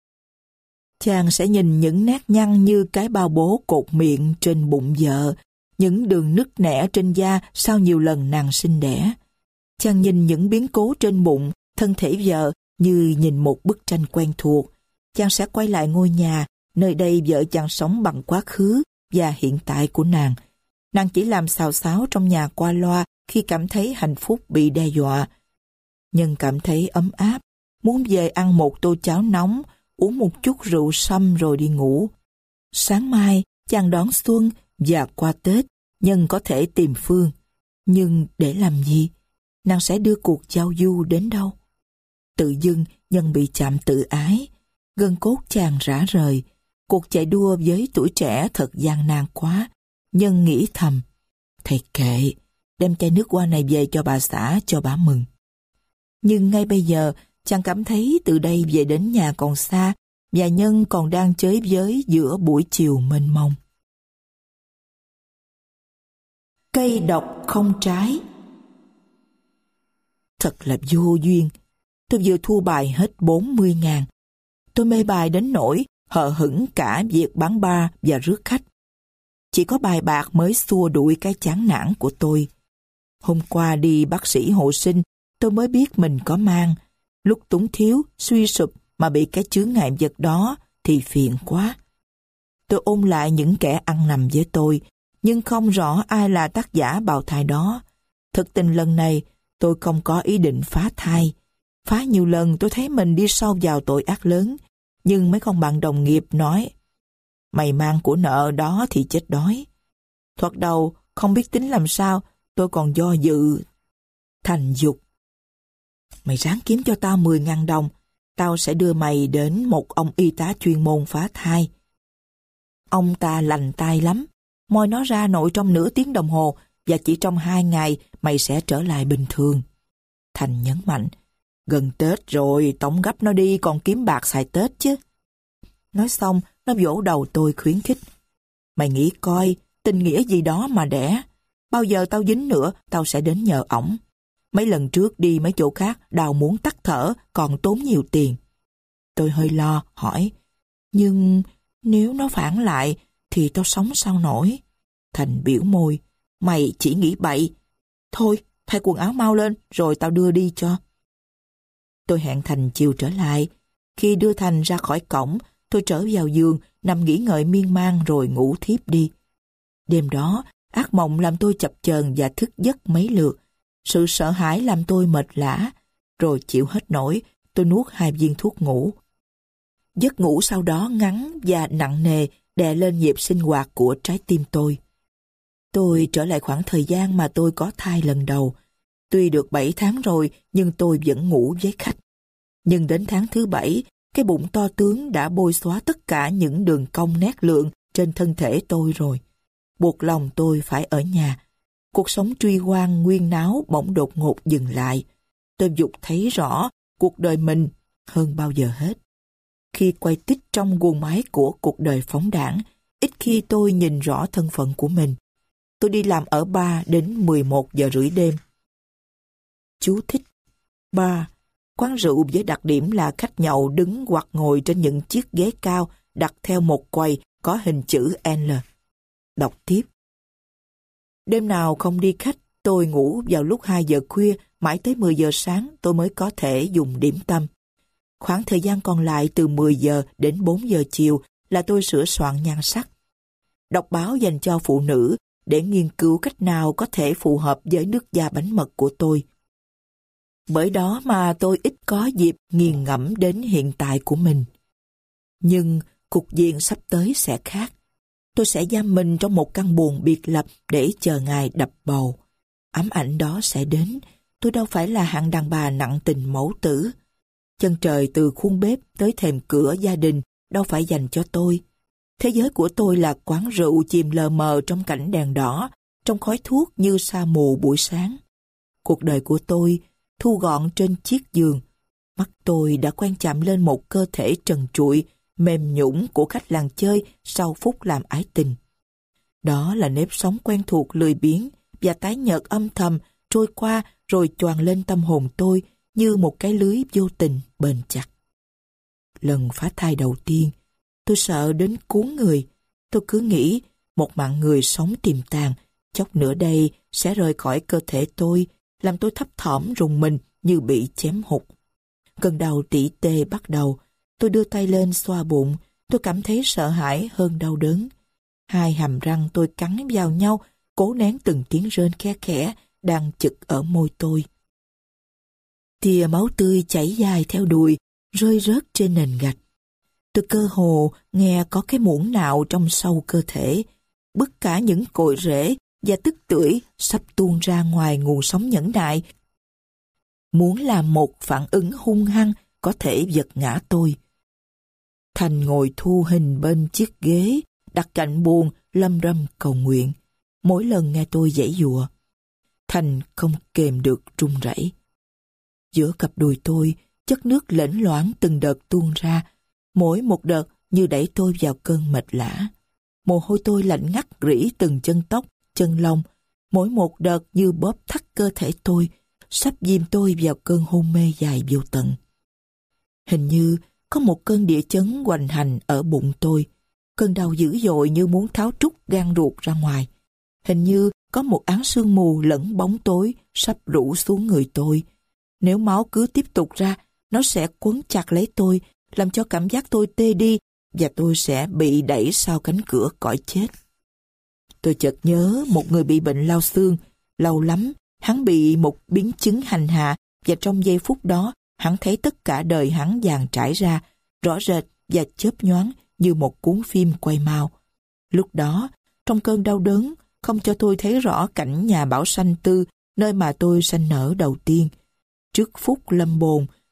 Chàng sẽ nhìn những nét nhăn như cái bao bố cột miệng trên bụng vợ, những đường nứt nẻ trên da sau nhiều lần nàng sinh đẻ. Chàng nhìn những biến cố trên bụng, thân thể vợ như nhìn một bức tranh quen thuộc. Chàng sẽ quay lại ngôi nhà, nơi đây vợ chàng sống bằng quá khứ và hiện tại của nàng. Nàng chỉ làm xào xáo trong nhà qua loa khi cảm thấy hạnh phúc bị đe dọa. Nhưng cảm thấy ấm áp, muốn về ăn một tô cháo nóng, uống một chút rượu sâm rồi đi ngủ. Sáng mai, chàng đón xuân và qua Tết, Nhân có thể tìm Phương. Nhưng để làm gì? Nàng sẽ đưa cuộc giao du đến đâu? Tự dưng, Nhân bị chạm tự ái. Gân cốt chàng rã rời. Cuộc chạy đua với tuổi trẻ thật gian nan quá. Nhân nghĩ thầm, thầy kệ, đem chai nước hoa này về cho bà xã cho bà mừng. Nhưng ngay bây giờ, chàng cảm thấy từ đây về đến nhà còn xa, và Nhân còn đang chới với giữa buổi chiều mênh mông. Cây độc không trái. Thật là vô duyên. Tôi vừa thua bài hết bốn mươi ngàn. Tôi mê bài đến nỗi hờ hững cả việc bán bar và rước khách. Chỉ có bài bạc mới xua đuổi cái chán nản của tôi. Hôm qua đi bác sĩ hộ sinh, tôi mới biết mình có mang. Lúc túng thiếu, suy sụp mà bị cái chướng ngại vật đó thì phiền quá. Tôi ôn lại những kẻ ăn nằm với tôi, nhưng không rõ ai là tác giả bào thai đó. Thực tình lần này, tôi không có ý định phá thai. Phá nhiều lần tôi thấy mình đi sâu vào tội ác lớn, nhưng mấy con bạn đồng nghiệp nói, mày mang của nợ đó thì chết đói. Thoạt đầu, không biết tính làm sao, tôi còn do dự, thành dục. Mày ráng kiếm cho tao mười ngàn đồng, Tao sẽ đưa mày đến một ông y tá chuyên môn phá thai. Ông ta lành tay lắm, moi nó ra nội trong nửa tiếng đồng hồ và chỉ trong hai ngày mày sẽ trở lại bình thường. Thành nhấn mạnh, gần Tết rồi, tống gấp nó đi còn kiếm bạc xài Tết chứ. Nói xong, nó vỗ đầu tôi khuyến khích. Mày nghĩ coi, tình nghĩa gì đó mà đẻ. Bao giờ tao dính nữa, tao sẽ đến nhờ ổng. Mấy lần trước đi mấy chỗ khác, đào muốn tắt thở, còn tốn nhiều tiền. Tôi hơi lo, hỏi, nhưng nếu nó phản lại, thì tao sống sao nổi? Thành biểu môi, mày chỉ nghĩ bậy. Thôi, thay quần áo mau lên, rồi tao đưa đi cho. Tôi hẹn Thành chiều trở lại. Khi đưa Thành ra khỏi cổng, tôi trở vào giường, nằm nghỉ ngợi miên man rồi ngủ thiếp đi. Đêm đó, ác mộng làm tôi chập chờn và thức giấc mấy lượt. Sự sợ hãi làm tôi mệt lả. Rồi chịu hết nổi, tôi nuốt hai viên thuốc ngủ. Giấc ngủ sau đó ngắn và nặng nề đè lên nhịp sinh hoạt của trái tim tôi. Tôi trở lại khoảng thời gian mà tôi có thai lần đầu. Tuy được bảy tháng rồi, nhưng tôi vẫn ngủ với khách. Nhưng đến tháng thứ bảy, cái bụng to tướng đã bôi xóa tất cả những đường cong nét lượng trên thân thể tôi rồi. Buộc lòng tôi phải ở nhà. Cuộc sống truy hoang nguyên náo bỗng đột ngột dừng lại. Tôi vụt thấy rõ cuộc đời mình hơn bao giờ hết. Khi quay tít trong guồng máy của cuộc đời phóng đãng, ít khi tôi nhìn rõ thân phận của mình. Tôi đi làm ở bar đến mười một giờ rưỡi đêm. Chú thích: Bar, quán rượu với đặc điểm là khách nhậu đứng hoặc ngồi trên những chiếc ghế cao đặt theo một quầy có hình chữ L. Đọc tiếp. Đêm nào không đi khách, tôi ngủ vào lúc hai giờ khuya, mãi tới mười giờ sáng tôi mới có thể dùng điểm tâm. Khoảng thời gian còn lại từ mười giờ đến bốn giờ chiều là tôi sửa soạn nhan sắc. Đọc báo dành cho phụ nữ để nghiên cứu cách nào có thể phù hợp với nước da bánh mật của tôi. Bởi đó mà tôi ít có dịp nghiền ngẫm đến hiện tại của mình. Nhưng cục diện sắp tới sẽ khác. Tôi sẽ giam mình trong một căn buồng biệt lập để chờ ngày đập bầu. Ám ảnh đó sẽ đến. Tôi đâu phải là hạng đàn bà nặng tình mẫu tử. Chân trời từ khuôn bếp tới thềm cửa gia đình đâu phải dành cho tôi. Thế giới của tôi là quán rượu chìm lờ mờ trong cảnh đèn đỏ, trong khói thuốc như sa mù buổi sáng. Cuộc đời của tôi thu gọn trên chiếc giường. Mắt tôi đã quen chạm lên một cơ thể trần trụi, mềm nhũn của khách làng chơi sau phút làm ái tình. Đó là nếp sống quen thuộc lười biếng và tái nhợt âm thầm trôi qua rồi choàng lên tâm hồn tôi như một cái lưới vô tình bền chặt. Lần phá thai đầu tiên, tôi sợ đến cuốn người. Tôi cứ nghĩ một mạng người sống tiềm tàng, chốc nữa đây sẽ rời khỏi cơ thể tôi, làm tôi thấp thỏm rùng mình như bị chém hụt. Cơn đau tỉ tê bắt đầu. Tôi đưa tay lên xoa bụng. Tôi cảm thấy sợ hãi hơn đau đớn. Hai hàm răng tôi cắn vào nhau, cố nén từng tiếng rên khe khẽ đang chực ở môi tôi. Tia máu tươi chảy dài theo đùi, rơi rớt trên nền gạch. Tôi cơ hồ nghe có cái muỗng nạo trong sâu cơ thể, bứt cả những cội rễ và tức tưởi sắp tuôn ra ngoài nguồn sống nhẫn nại, muốn làm một phản ứng hung hăng có thể giật ngã tôi. Thành ngồi thu hình bên chiếc ghế, đặt cạnh buồng, lâm râm cầu nguyện. Mỗi lần nghe tôi giãy giụa, Thành không kềm được run rẩy. Giữa cặp đùi tôi, chất nước lễnh loáng từng đợt tuôn ra, mỗi một đợt như đẩy tôi vào cơn mệt lả. Mồ hôi tôi lạnh ngắt rỉ từng chân tóc, chân lông, mỗi một đợt như bóp thắt cơ thể tôi, sắp ghim tôi vào cơn hôn mê dài vô tận. Hình như có một cơn địa chấn hoành hành ở bụng tôi, cơn đau dữ dội như muốn tháo trút gan ruột ra ngoài. Hình như có một áng sương mù lẫn bóng tối sắp rủ xuống người tôi. Nếu máu cứ tiếp tục ra, nó sẽ quấn chặt lấy tôi, làm cho cảm giác tôi tê đi và tôi sẽ bị đẩy sau cánh cửa cõi chết. Tôi chợt nhớ một người bị bệnh lao xương. Lâu lắm, hắn bị một biến chứng hành hạ và trong giây phút đó, hắn thấy tất cả đời hắn dàn trải ra, rõ rệt và chớp nhoáng như một cuốn phim quay mau. Lúc đó, trong cơn đau đớn, không cho tôi thấy rõ cảnh nhà Bảo Sanh Tư, nơi mà tôi sanh nở đầu tiên. Trước phút lâm bồn,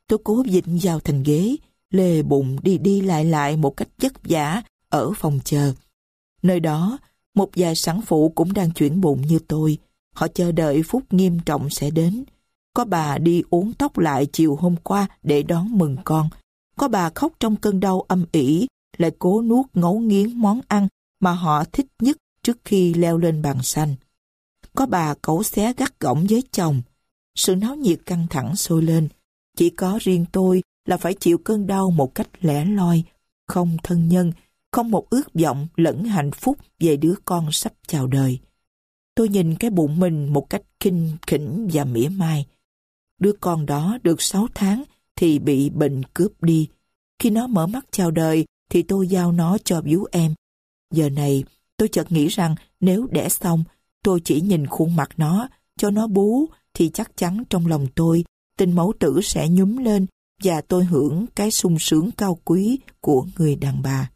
Tôi cố vịn vào thành ghế, lê bụng đi đi lại lại một cách vất vả ở phòng chờ. Nơi đó, một vài sản phụ cũng đang chuyển bụng như tôi. Họ chờ đợi phút nghiêm trọng sẽ đến. Có bà đi uốn tóc lại chiều hôm qua để đón mừng con. Có bà khóc trong cơn đau âm ỉ, lại cố nuốt ngấu nghiến món ăn mà họ thích nhất trước khi leo lên bàn xanh. Có bà cẩu xé gắt gỏng với chồng. Sự náo nhiệt căng thẳng sôi lên. Chỉ có riêng tôi là phải chịu cơn đau một cách lẻ loi, không thân nhân, không một ước vọng lẫn hạnh phúc về đứa con sắp chào đời. Tôi nhìn cái bụng mình một cách khinh khỉnh và mỉa mai. Đứa con đó được sáu tháng thì bị bệnh cướp đi. Khi nó mở mắt chào đời thì tôi giao nó cho bíu em. Giờ này tôi chợt nghĩ rằng nếu đẻ xong, tôi chỉ nhìn khuôn mặt nó, cho nó bú thì chắc chắn trong lòng tôi tình mẫu tử sẽ nhúm lên và tôi hưởng cái sung sướng cao quý của người đàn bà.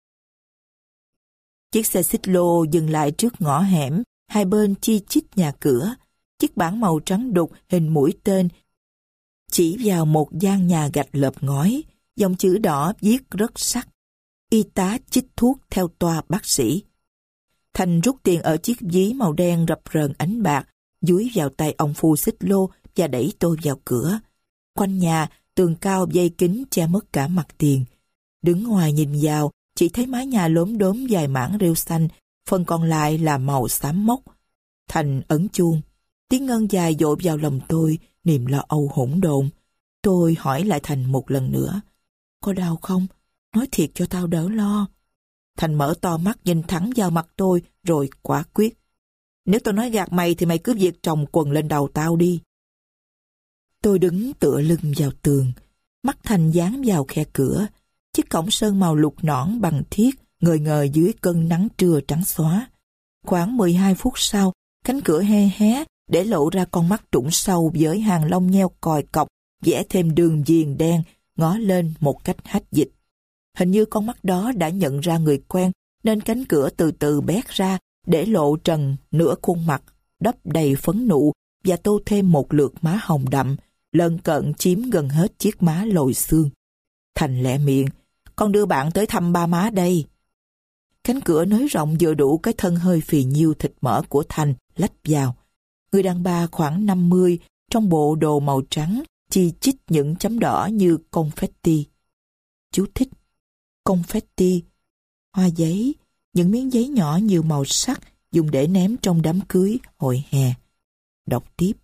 Chiếc xe xích lô dừng lại trước ngõ hẻm, hai bên chi chít nhà cửa. Chiếc bảng màu trắng đục hình mũi tên chỉ vào một gian nhà gạch lợp ngói, dòng chữ đỏ viết rất sắc: y tá chích thuốc theo toa bác sĩ. Thành rút tiền ở chiếc ví màu đen rập rờn ánh bạc, dúi vào tay ông phu xích lô và đẩy tôi vào cửa. Quanh nhà, tường cao dây kính che mất cả mặt tiền. Đứng ngoài nhìn vào, chỉ thấy mái nhà lốm đốm dài mảng rêu xanh, phần còn lại là màu xám mốc. Thành ấn chuông. Tiếng ngân dài dội vào lòng tôi, niềm lo âu hỗn độn. Tôi hỏi lại Thành một lần nữa: có đau không? Nói thiệt cho tao đỡ lo. Thành mở to mắt nhìn thẳng vào mặt tôi rồi quả quyết: nếu tao nói gạt mày thì mày cứ việc trồng quần lên đầu tao đi. Tôi đứng tựa lưng vào tường, mắt Thành dán vào khe cửa. Chiếc cổng sơn màu lục nõn bằng thiết ngời ngời dưới cơn nắng trưa trắng xóa. Khoảng mười hai phút sau, cánh cửa hé hé để lộ ra con mắt trũng sâu với hàng lông nheo còi cọc, vẽ thêm đường viền đen ngó lên một cách hách dịch. Hình như con mắt đó đã nhận ra người quen, nên cánh cửa từ từ bét ra để lộ trần nửa khuôn mặt đắp đầy phấn nụ và tô thêm một lượt má hồng đậm, lân cận chiếm gần hết chiếc má lồi xương. Thành lẹ miệng: con đưa bạn tới thăm ba má đây. Cánh cửa nới rộng vừa đủ cái thân hơi phì nhiêu thịt mỡ của Thành lách vào. Người đàn bà khoảng năm mươi, trong bộ đồ màu trắng, chi chít những chấm đỏ như confetti. Chú thích: confetti, hoa giấy, những miếng giấy nhỏ nhiều màu sắc dùng để ném trong đám cưới hồi hè. Đọc tiếp.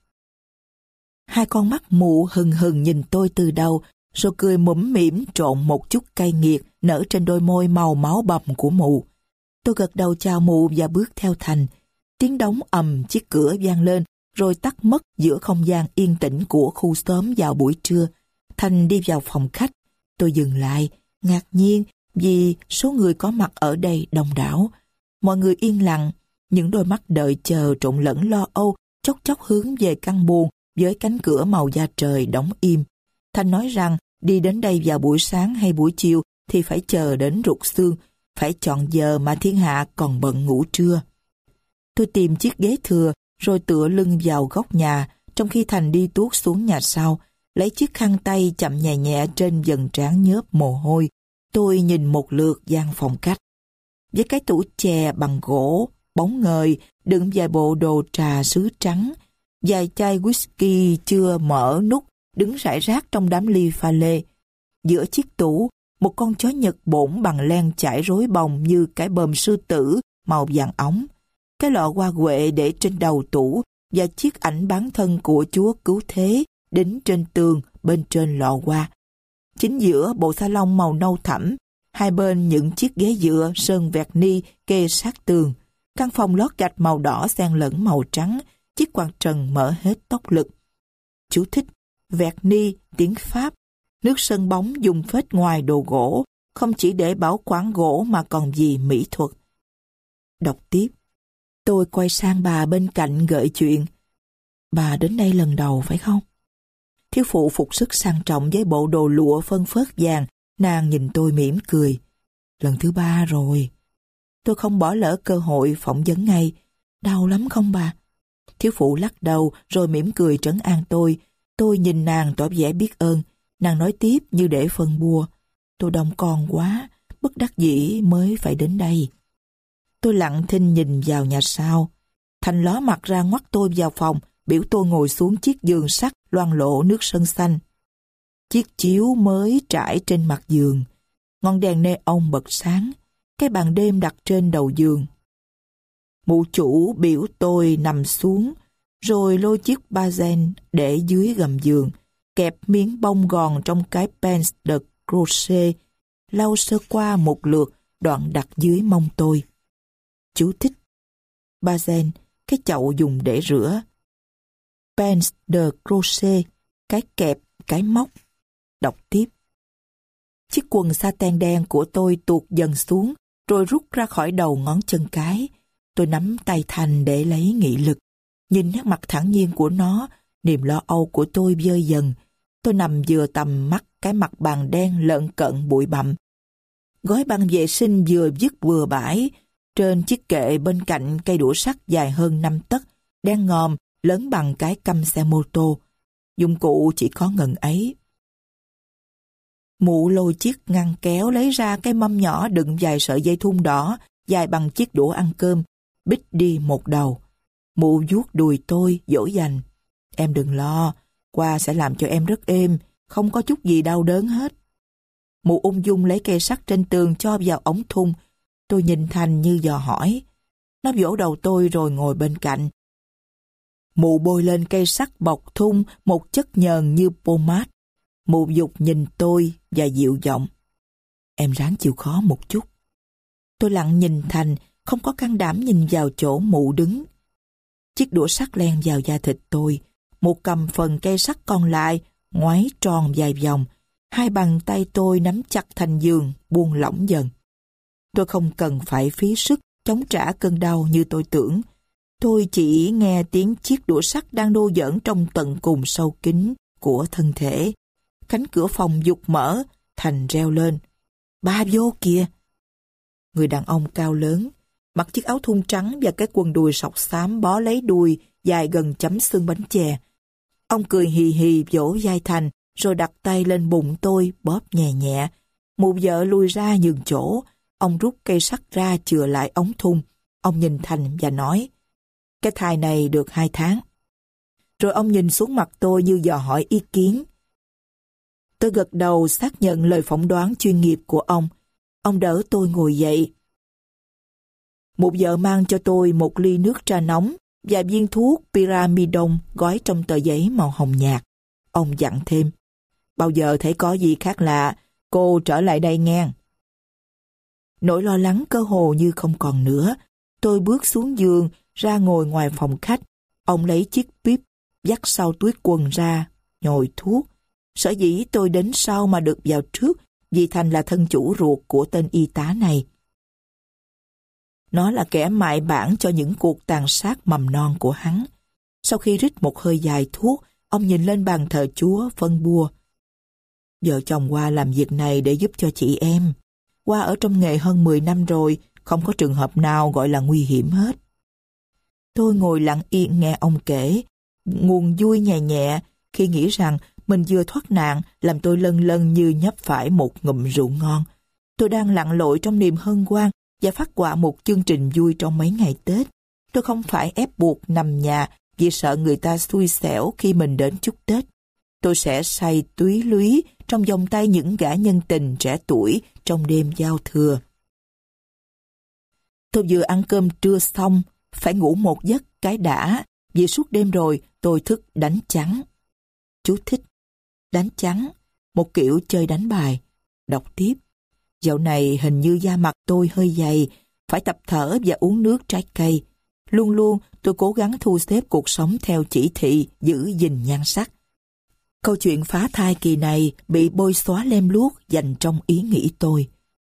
Hai con mắt mụ hừng hừng nhìn tôi từ đầu, rồi cười mũm mĩm trộn một chút cay nghiệt nở trên đôi môi màu máu bầm của mụ. Tôi gật đầu chào mụ và bước theo Thành. Tiếng đóng ầm chiếc cửa vang lên, rồi tắt mất giữa không gian yên tĩnh của khu xóm vào buổi trưa. Thành đi vào phòng khách. Tôi dừng lại, ngạc nhiên vì số người có mặt ở đây đông đảo. Mọi người yên lặng, những đôi mắt đợi chờ trộn lẫn lo âu, chốc chốc hướng về căn buồng với cánh cửa màu da trời đóng im. Thành nói rằng đi đến đây vào buổi sáng hay buổi chiều thì phải chờ đến rục xương, phải chọn giờ mà thiên hạ còn bận ngủ trưa. Tôi tìm chiếc ghế thừa rồi tựa lưng vào góc nhà, trong khi Thành đi tuốt xuống nhà sau, lấy chiếc khăn tay chậm nhẹ nhẹ trên dần trán nhớp mồ hôi. Tôi nhìn một lượt gian phòng khách. Với cái tủ chè bằng gỗ, bóng ngời, đựng vài bộ đồ trà sứ trắng, vài chai whisky chưa mở nút đứng rải rác trong đám ly pha lê. Giữa chiếc tủ, một con chó Nhật bổn bằng len chải rối bồng như cái bờm sư tử màu vàng óng. Cái lọ hoa huệ để trên đầu tủ và chiếc ảnh bán thân của Chúa Cứu Thế đính trên tường bên trên lọ hoa. Chính giữa bộ salon màu nâu thẫm, hai bên những chiếc ghế dựa sơn vẹt ni kê sát tường. Căn phòng lót gạch màu đỏ xen lẫn màu trắng, chiếc quạt trần mở hết tốc lực. Chú thích: vẹt ni, tiếng Pháp. Nước sơn bóng dùng phết ngoài đồ gỗ, không chỉ để bảo quản gỗ mà còn vì mỹ thuật. Đọc tiếp. Tôi quay sang bà bên cạnh gợi chuyện. Bà đến đây lần đầu phải không? Thiếu phụ phục sức sang trọng với bộ đồ lụa phơn phớt vàng, nàng nhìn tôi mỉm cười. Lần thứ ba rồi. Tôi không bỏ lỡ cơ hội phỏng vấn ngay. Đau lắm không bà? Thiếu phụ lắc đầu rồi mỉm cười trấn an tôi. Tôi nhìn nàng tỏ vẻ biết ơn. Nàng nói tiếp như để phân bua. Tôi đông con quá, bất đắc dĩ mới phải đến đây. Tôi lặng thinh nhìn vào nhà sau. Thành ló mặt ra ngoắt tôi vào phòng, biểu tôi ngồi xuống chiếc giường sắt loang lổ nước sơn xanh. Chiếc chiếu mới trải trên mặt giường. Ngọn đèn neon bật sáng. Cái bàn đêm đặt trên đầu giường. Mụ chủ biểu tôi nằm xuống, rồi lôi chiếc bazen để dưới gầm giường, kẹp miếng bông gòn trong cái pants de crochet, lau sơ qua một lượt, đoạn đặt dưới mông tôi. Chú thích: bazen, cái chậu dùng để rửa. Pants de crochet, cái kẹp, cái móc. Đọc tiếp. Chiếc quần satin đen của tôi tuột dần xuống, rồi rút ra khỏi đầu ngón chân cái. Tôi nắm tay Thành để lấy nghị lực. Nhìn nét mặt thản nhiên của nó, niềm lo âu của tôi vơi dần. Tôi nằm vừa tầm mắt cái mặt bàn đen lợn cận bụi bặm. Gói băng vệ sinh vừa dứt vừa bãi. Trên chiếc kệ bên cạnh cây đũa sắt dài hơn năm tấc, đen ngòm, lớn bằng cái căm xe mô tô. Dụng cụ chỉ có ngần ấy. Mụ lôi chiếc ngăn kéo lấy ra cái mâm nhỏ đựng vài sợi dây thun đỏ, dài bằng chiếc đũa ăn cơm, bít đi một đầu. Mụ vuốt đùi tôi, dỗ dành. Em đừng lo, qua sẽ làm cho em rất êm, không có chút gì đau đớn hết. Mụ ung dung lấy cây sắt trên tường cho vào ống thun. Tôi nhìn Thành như dò hỏi. Nó vỗ đầu tôi rồi ngồi bên cạnh. Mụ bôi lên cây sắt bọc thun một chất nhờn như pomade. Mụ dục nhìn tôi và dịu giọng. Em ráng chịu khó một chút. Tôi lặng nhìn Thành, không có can đảm nhìn vào chỗ mụ đứng. Chiếc đũa sắt len vào da thịt tôi. Một cầm phần cây sắt còn lại, ngoáy tròn vài vòng. Hai bàn tay tôi nắm chặt thành giường, buông lỏng dần. Tôi không cần phải phí sức chống trả cơn đau như tôi tưởng. Tôi chỉ nghe tiếng chiếc đũa sắt đang đô giỡn trong tận cùng sâu kín của thân thể. Cánh cửa phòng giục mở, Thành reo lên. Ba vô kìa! Người đàn ông cao lớn, mặc chiếc áo thun trắng và cái quần đùi sọc xám bó lấy đùi dài gần chấm xương bánh chè. Ông cười hì hì vỗ vai Thành, rồi đặt tay lên bụng tôi bóp nhẹ nhẹ. Mụ vợ lùi ra nhường chỗ. Ông rút cây sắt ra chừa lại ống thun. Ông nhìn Thành và nói, cái thai này được hai tháng. Rồi ông nhìn xuống mặt tôi như dò hỏi ý kiến. Tôi gật đầu xác nhận lời phỏng đoán chuyên nghiệp của ông. Ông đỡ tôi ngồi dậy. Một vợ mang cho tôi một ly nước trà nóng và viên thuốc pyramidon gói trong tờ giấy màu hồng nhạt. Ông dặn thêm, bao giờ thấy có gì khác lạ, cô trở lại đây nghe. Nỗi lo lắng cơ hồ như không còn nữa. Tôi bước xuống giường, ra ngồi ngoài phòng khách. Ông lấy chiếc píp, dắt sau túi quần ra, nhồi thuốc. Sở dĩ tôi đến sau mà được vào trước, vì Thành là thân chủ ruột của tên y tá này. Nó là kẻ mại bản cho những cuộc tàn sát mầm non của hắn. Sau khi rít một hơi dài thuốc, ông nhìn lên bàn thờ Chúa phân bua. Vợ chồng Hoa làm việc này để giúp cho chị em. Hoa ở trong nghề hơn mười năm rồi, không có trường hợp nào gọi là nguy hiểm hết. Tôi ngồi lặng yên nghe ông kể. Nguồn vui nhẹ nhẹ khi nghĩ rằng mình vừa thoát nạn làm tôi lân lân như nhấp phải một ngụm rượu ngon. Tôi đang lặn lội trong niềm hân hoan và phát họa một chương trình vui trong mấy ngày Tết. Tôi không phải ép buộc nằm nhà vì sợ người ta xui xẻo khi mình đến chúc Tết. Tôi sẽ say túy lúy trong vòng tay những gã nhân tình trẻ tuổi trong đêm giao thừa. Tôi vừa ăn cơm trưa xong, phải ngủ một giấc cái đã, vì suốt đêm rồi tôi thức đánh trắng. Chú thích: đánh trắng, một kiểu chơi đánh bài. Đọc tiếp: dạo này hình như da mặt tôi hơi dày, phải tập thở và uống nước trái cây. Luôn luôn tôi cố gắng thu xếp cuộc sống theo chỉ thị giữ gìn nhan sắc. Câu chuyện phá thai kỳ này bị bôi xóa lem luốc dành trong ý nghĩ tôi.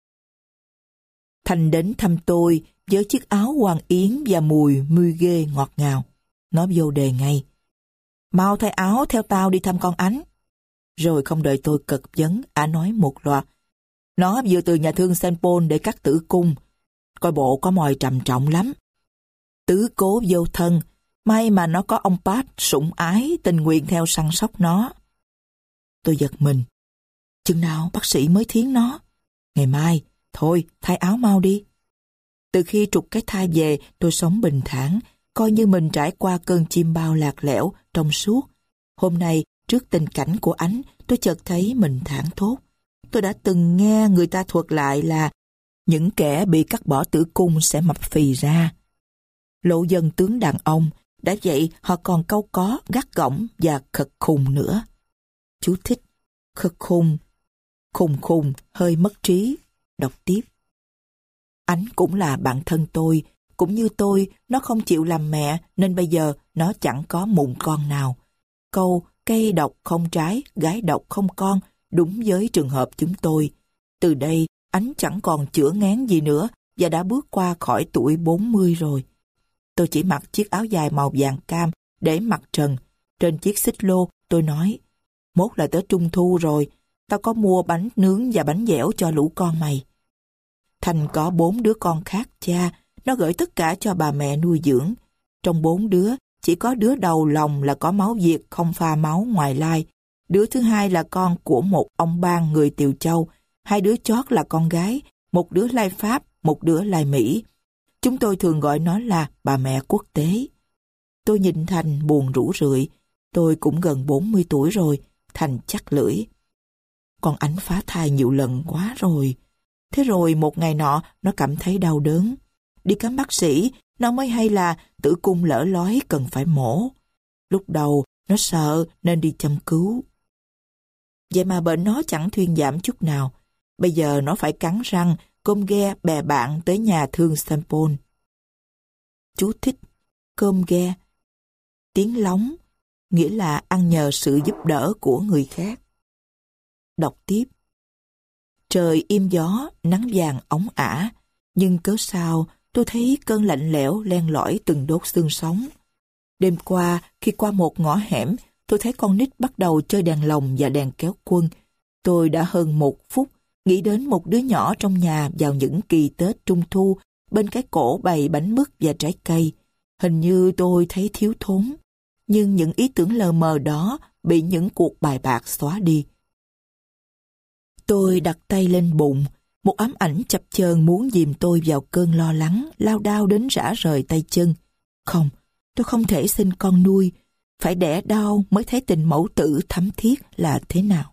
Thành đến thăm tôi với chiếc áo hoàng yến và mùi mùi ghê ngọt ngào. Nó vô đề ngay: mau thay áo theo tao đi thăm con Ánh. Rồi không đợi tôi cật vấn, ả nói một loạt: nó vừa từ nhà thương Saint Paul để cắt tử cung, coi bộ có mồi trầm trọng lắm. Tứ cố vô thân, may mà nó có ông Pat sủng ái tình nguyện theo săn sóc nó. Tôi giật mình, Chừng nào bác sĩ mới thiến nó? Ngày mai. Thôi, thay áo mau đi. Từ khi trục cái thai về, tôi sống bình thản, coi như mình trải qua cơn chim bao lạc lẽo, trong suốt. Hôm nay, trước tình cảnh của Ánh, tôi chợt thấy mình thảng thốt. Tôi đã từng nghe người ta thuật lại là những kẻ bị cắt bỏ tử cung sẽ mập phì ra. Lộ dân tướng đàn ông, đã vậy họ còn cau có, gắt gỏng và khật khùng nữa. Chú thích: khật khùng, khùng khùng, hơi mất trí. Đọc tiếp. Ánh cũng là bạn thân tôi, cũng như tôi, nó không chịu làm mẹ nên bây giờ nó chẳng có mụn con nào. Câu cây độc không trái, gái độc không con đúng với trường hợp chúng tôi. Từ đây, Ánh chẳng còn chữa ngán gì nữa và đã bước qua khỏi tuổi bốn mươi rồi. Tôi chỉ mặc chiếc áo dài màu vàng cam để mặc trần. Trên chiếc xích lô, tôi nói, mốt là tới Trung Thu rồi, tao có mua bánh nướng và bánh dẻo cho lũ con mày. Thành có bốn đứa con khác cha, nó gửi tất cả cho bà mẹ nuôi dưỡng. Trong bốn đứa, chỉ có đứa đầu lòng là có máu Việt không pha máu ngoài lai. Đứa thứ hai là con của một ông bang người Tiều Châu. Hai đứa chót là con gái, một đứa lai Pháp, một đứa lai Mỹ. Chúng tôi thường gọi nó là bà mẹ quốc tế. Tôi nhìn Thành buồn rũ rượi. Tôi cũng gần bốn mươi tuổi rồi. Thành chắc lưỡi. Con Ánh phá thai nhiều lần quá rồi. Thế rồi một ngày nọ nó cảm thấy đau đớn. Đi khám bác sĩ, nó mới hay là tử cung lở lói cần phải mổ. Lúc đầu nó sợ nên đi châm cứu. Vậy mà bệnh nó chẳng thuyên giảm chút nào. Bây giờ nó phải cắn răng, cơm ghe bè bạn tới nhà thương Saint Paul. Chú thích: cơm ghe, tiếng lóng, nghĩa là ăn nhờ sự giúp đỡ của người khác. Đọc tiếp. Trời im gió, nắng vàng óng ả, nhưng cớ sao tôi thấy cơn lạnh lẽo len lỏi từng đốt xương sống. Đêm qua, khi qua một ngõ hẻm, tôi thấy con nít bắt đầu chơi đèn lồng và đèn kéo quân. Tôi đã hơn một phút nghĩ đến một đứa nhỏ trong nhà vào những kỳ Tết Trung Thu, bên cái cổ bày bánh mứt và trái cây. Hình như tôi thấy thiếu thốn, nhưng những ý tưởng lờ mờ đó bị những cuộc bài bạc xóa đi. Tôi đặt tay lên bụng, một ám ảnh chập chờn muốn dìm tôi vào cơn lo lắng, lao đao đến rã rời tay chân. Không, tôi không thể sinh con nuôi, phải đẻ đau mới thấy tình mẫu tử thắm thiết là thế nào.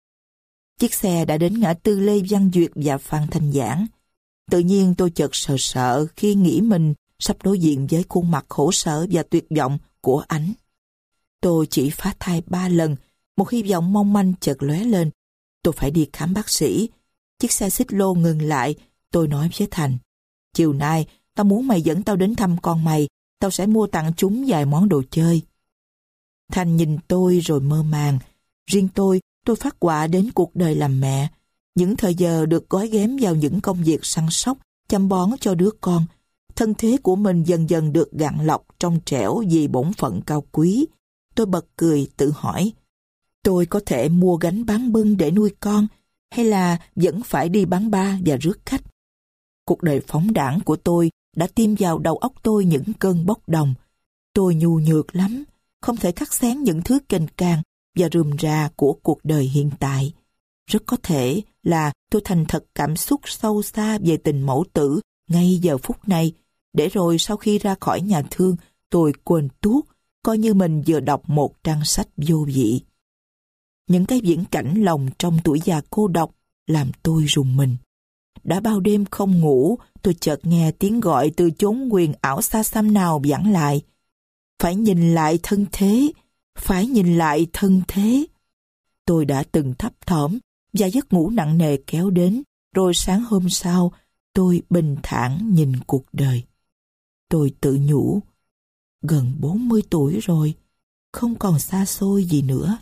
Chiếc xe đã đến ngã tư Lê Văn Duyệt và Phan Thanh Giảng. Tự nhiên tôi chợt sợ sợ khi nghĩ mình sắp đối diện với khuôn mặt khổ sở và tuyệt vọng của Ánh. Tôi chỉ phá thai ba lần, một hy vọng mong manh chợt lóe lên. Tôi phải đi khám bác sĩ. Chiếc xe xích lô ngừng lại, tôi nói với Thành. Chiều nay, tao muốn mày dẫn tao đến thăm con mày, tao sẽ mua tặng chúng vài món đồ chơi. Thành nhìn tôi rồi mơ màng. Riêng tôi, tôi phát họa đến cuộc đời làm mẹ. Những thời giờ được gói ghém vào những công việc săn sóc, chăm bón cho đứa con. Thân thế của mình dần dần được gạn lọc trong trẻo vì bổn phận cao quý. Tôi bật cười tự hỏi, tôi có thể mua gánh bán bưng để nuôi con, hay là vẫn phải đi bán ba và rước khách? Cuộc đời phóng đãng của tôi đã tiêm vào đầu óc tôi những cơn bốc đồng. Tôi nhu nhược lắm, không thể cắt xén những thứ kềnh càng và rườm rà của cuộc đời hiện tại. Rất có thể là tôi thành thật cảm xúc sâu xa về tình mẫu tử ngay giờ phút này, để rồi sau khi ra khỏi nhà thương, tôi quên tuốt, coi như mình vừa đọc một trang sách vô vị. Những cái viễn cảnh lòng trong tuổi già cô độc làm tôi rùng mình. Đã bao đêm không ngủ, tôi chợt nghe tiếng gọi từ chốn huyền ảo xa xăm nào vẳng lại. Phải nhìn lại thân thế, phải nhìn lại thân thế. Tôi đã từng thấp thỏm và giấc ngủ nặng nề kéo đến, rồi sáng hôm sau, tôi bình thản nhìn cuộc đời. Tôi tự nhủ, gần bốn mươi tuổi rồi, không còn xa xôi gì nữa.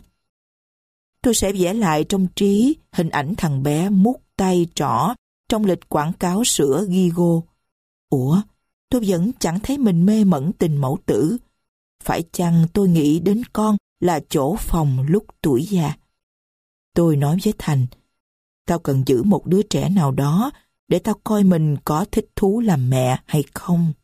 Tôi sẽ vẽ lại trong trí hình ảnh thằng bé mút tay trỏ trong lịch quảng cáo sữa Gigo. Ủa, tôi vẫn chẳng thấy mình mê mẩn tình mẫu tử. Phải chăng tôi nghĩ đến con là chỗ phòng lúc tuổi già? Tôi nói với Thành, tao cần giữ một đứa trẻ nào đó để tao coi mình có thích thú làm mẹ hay không.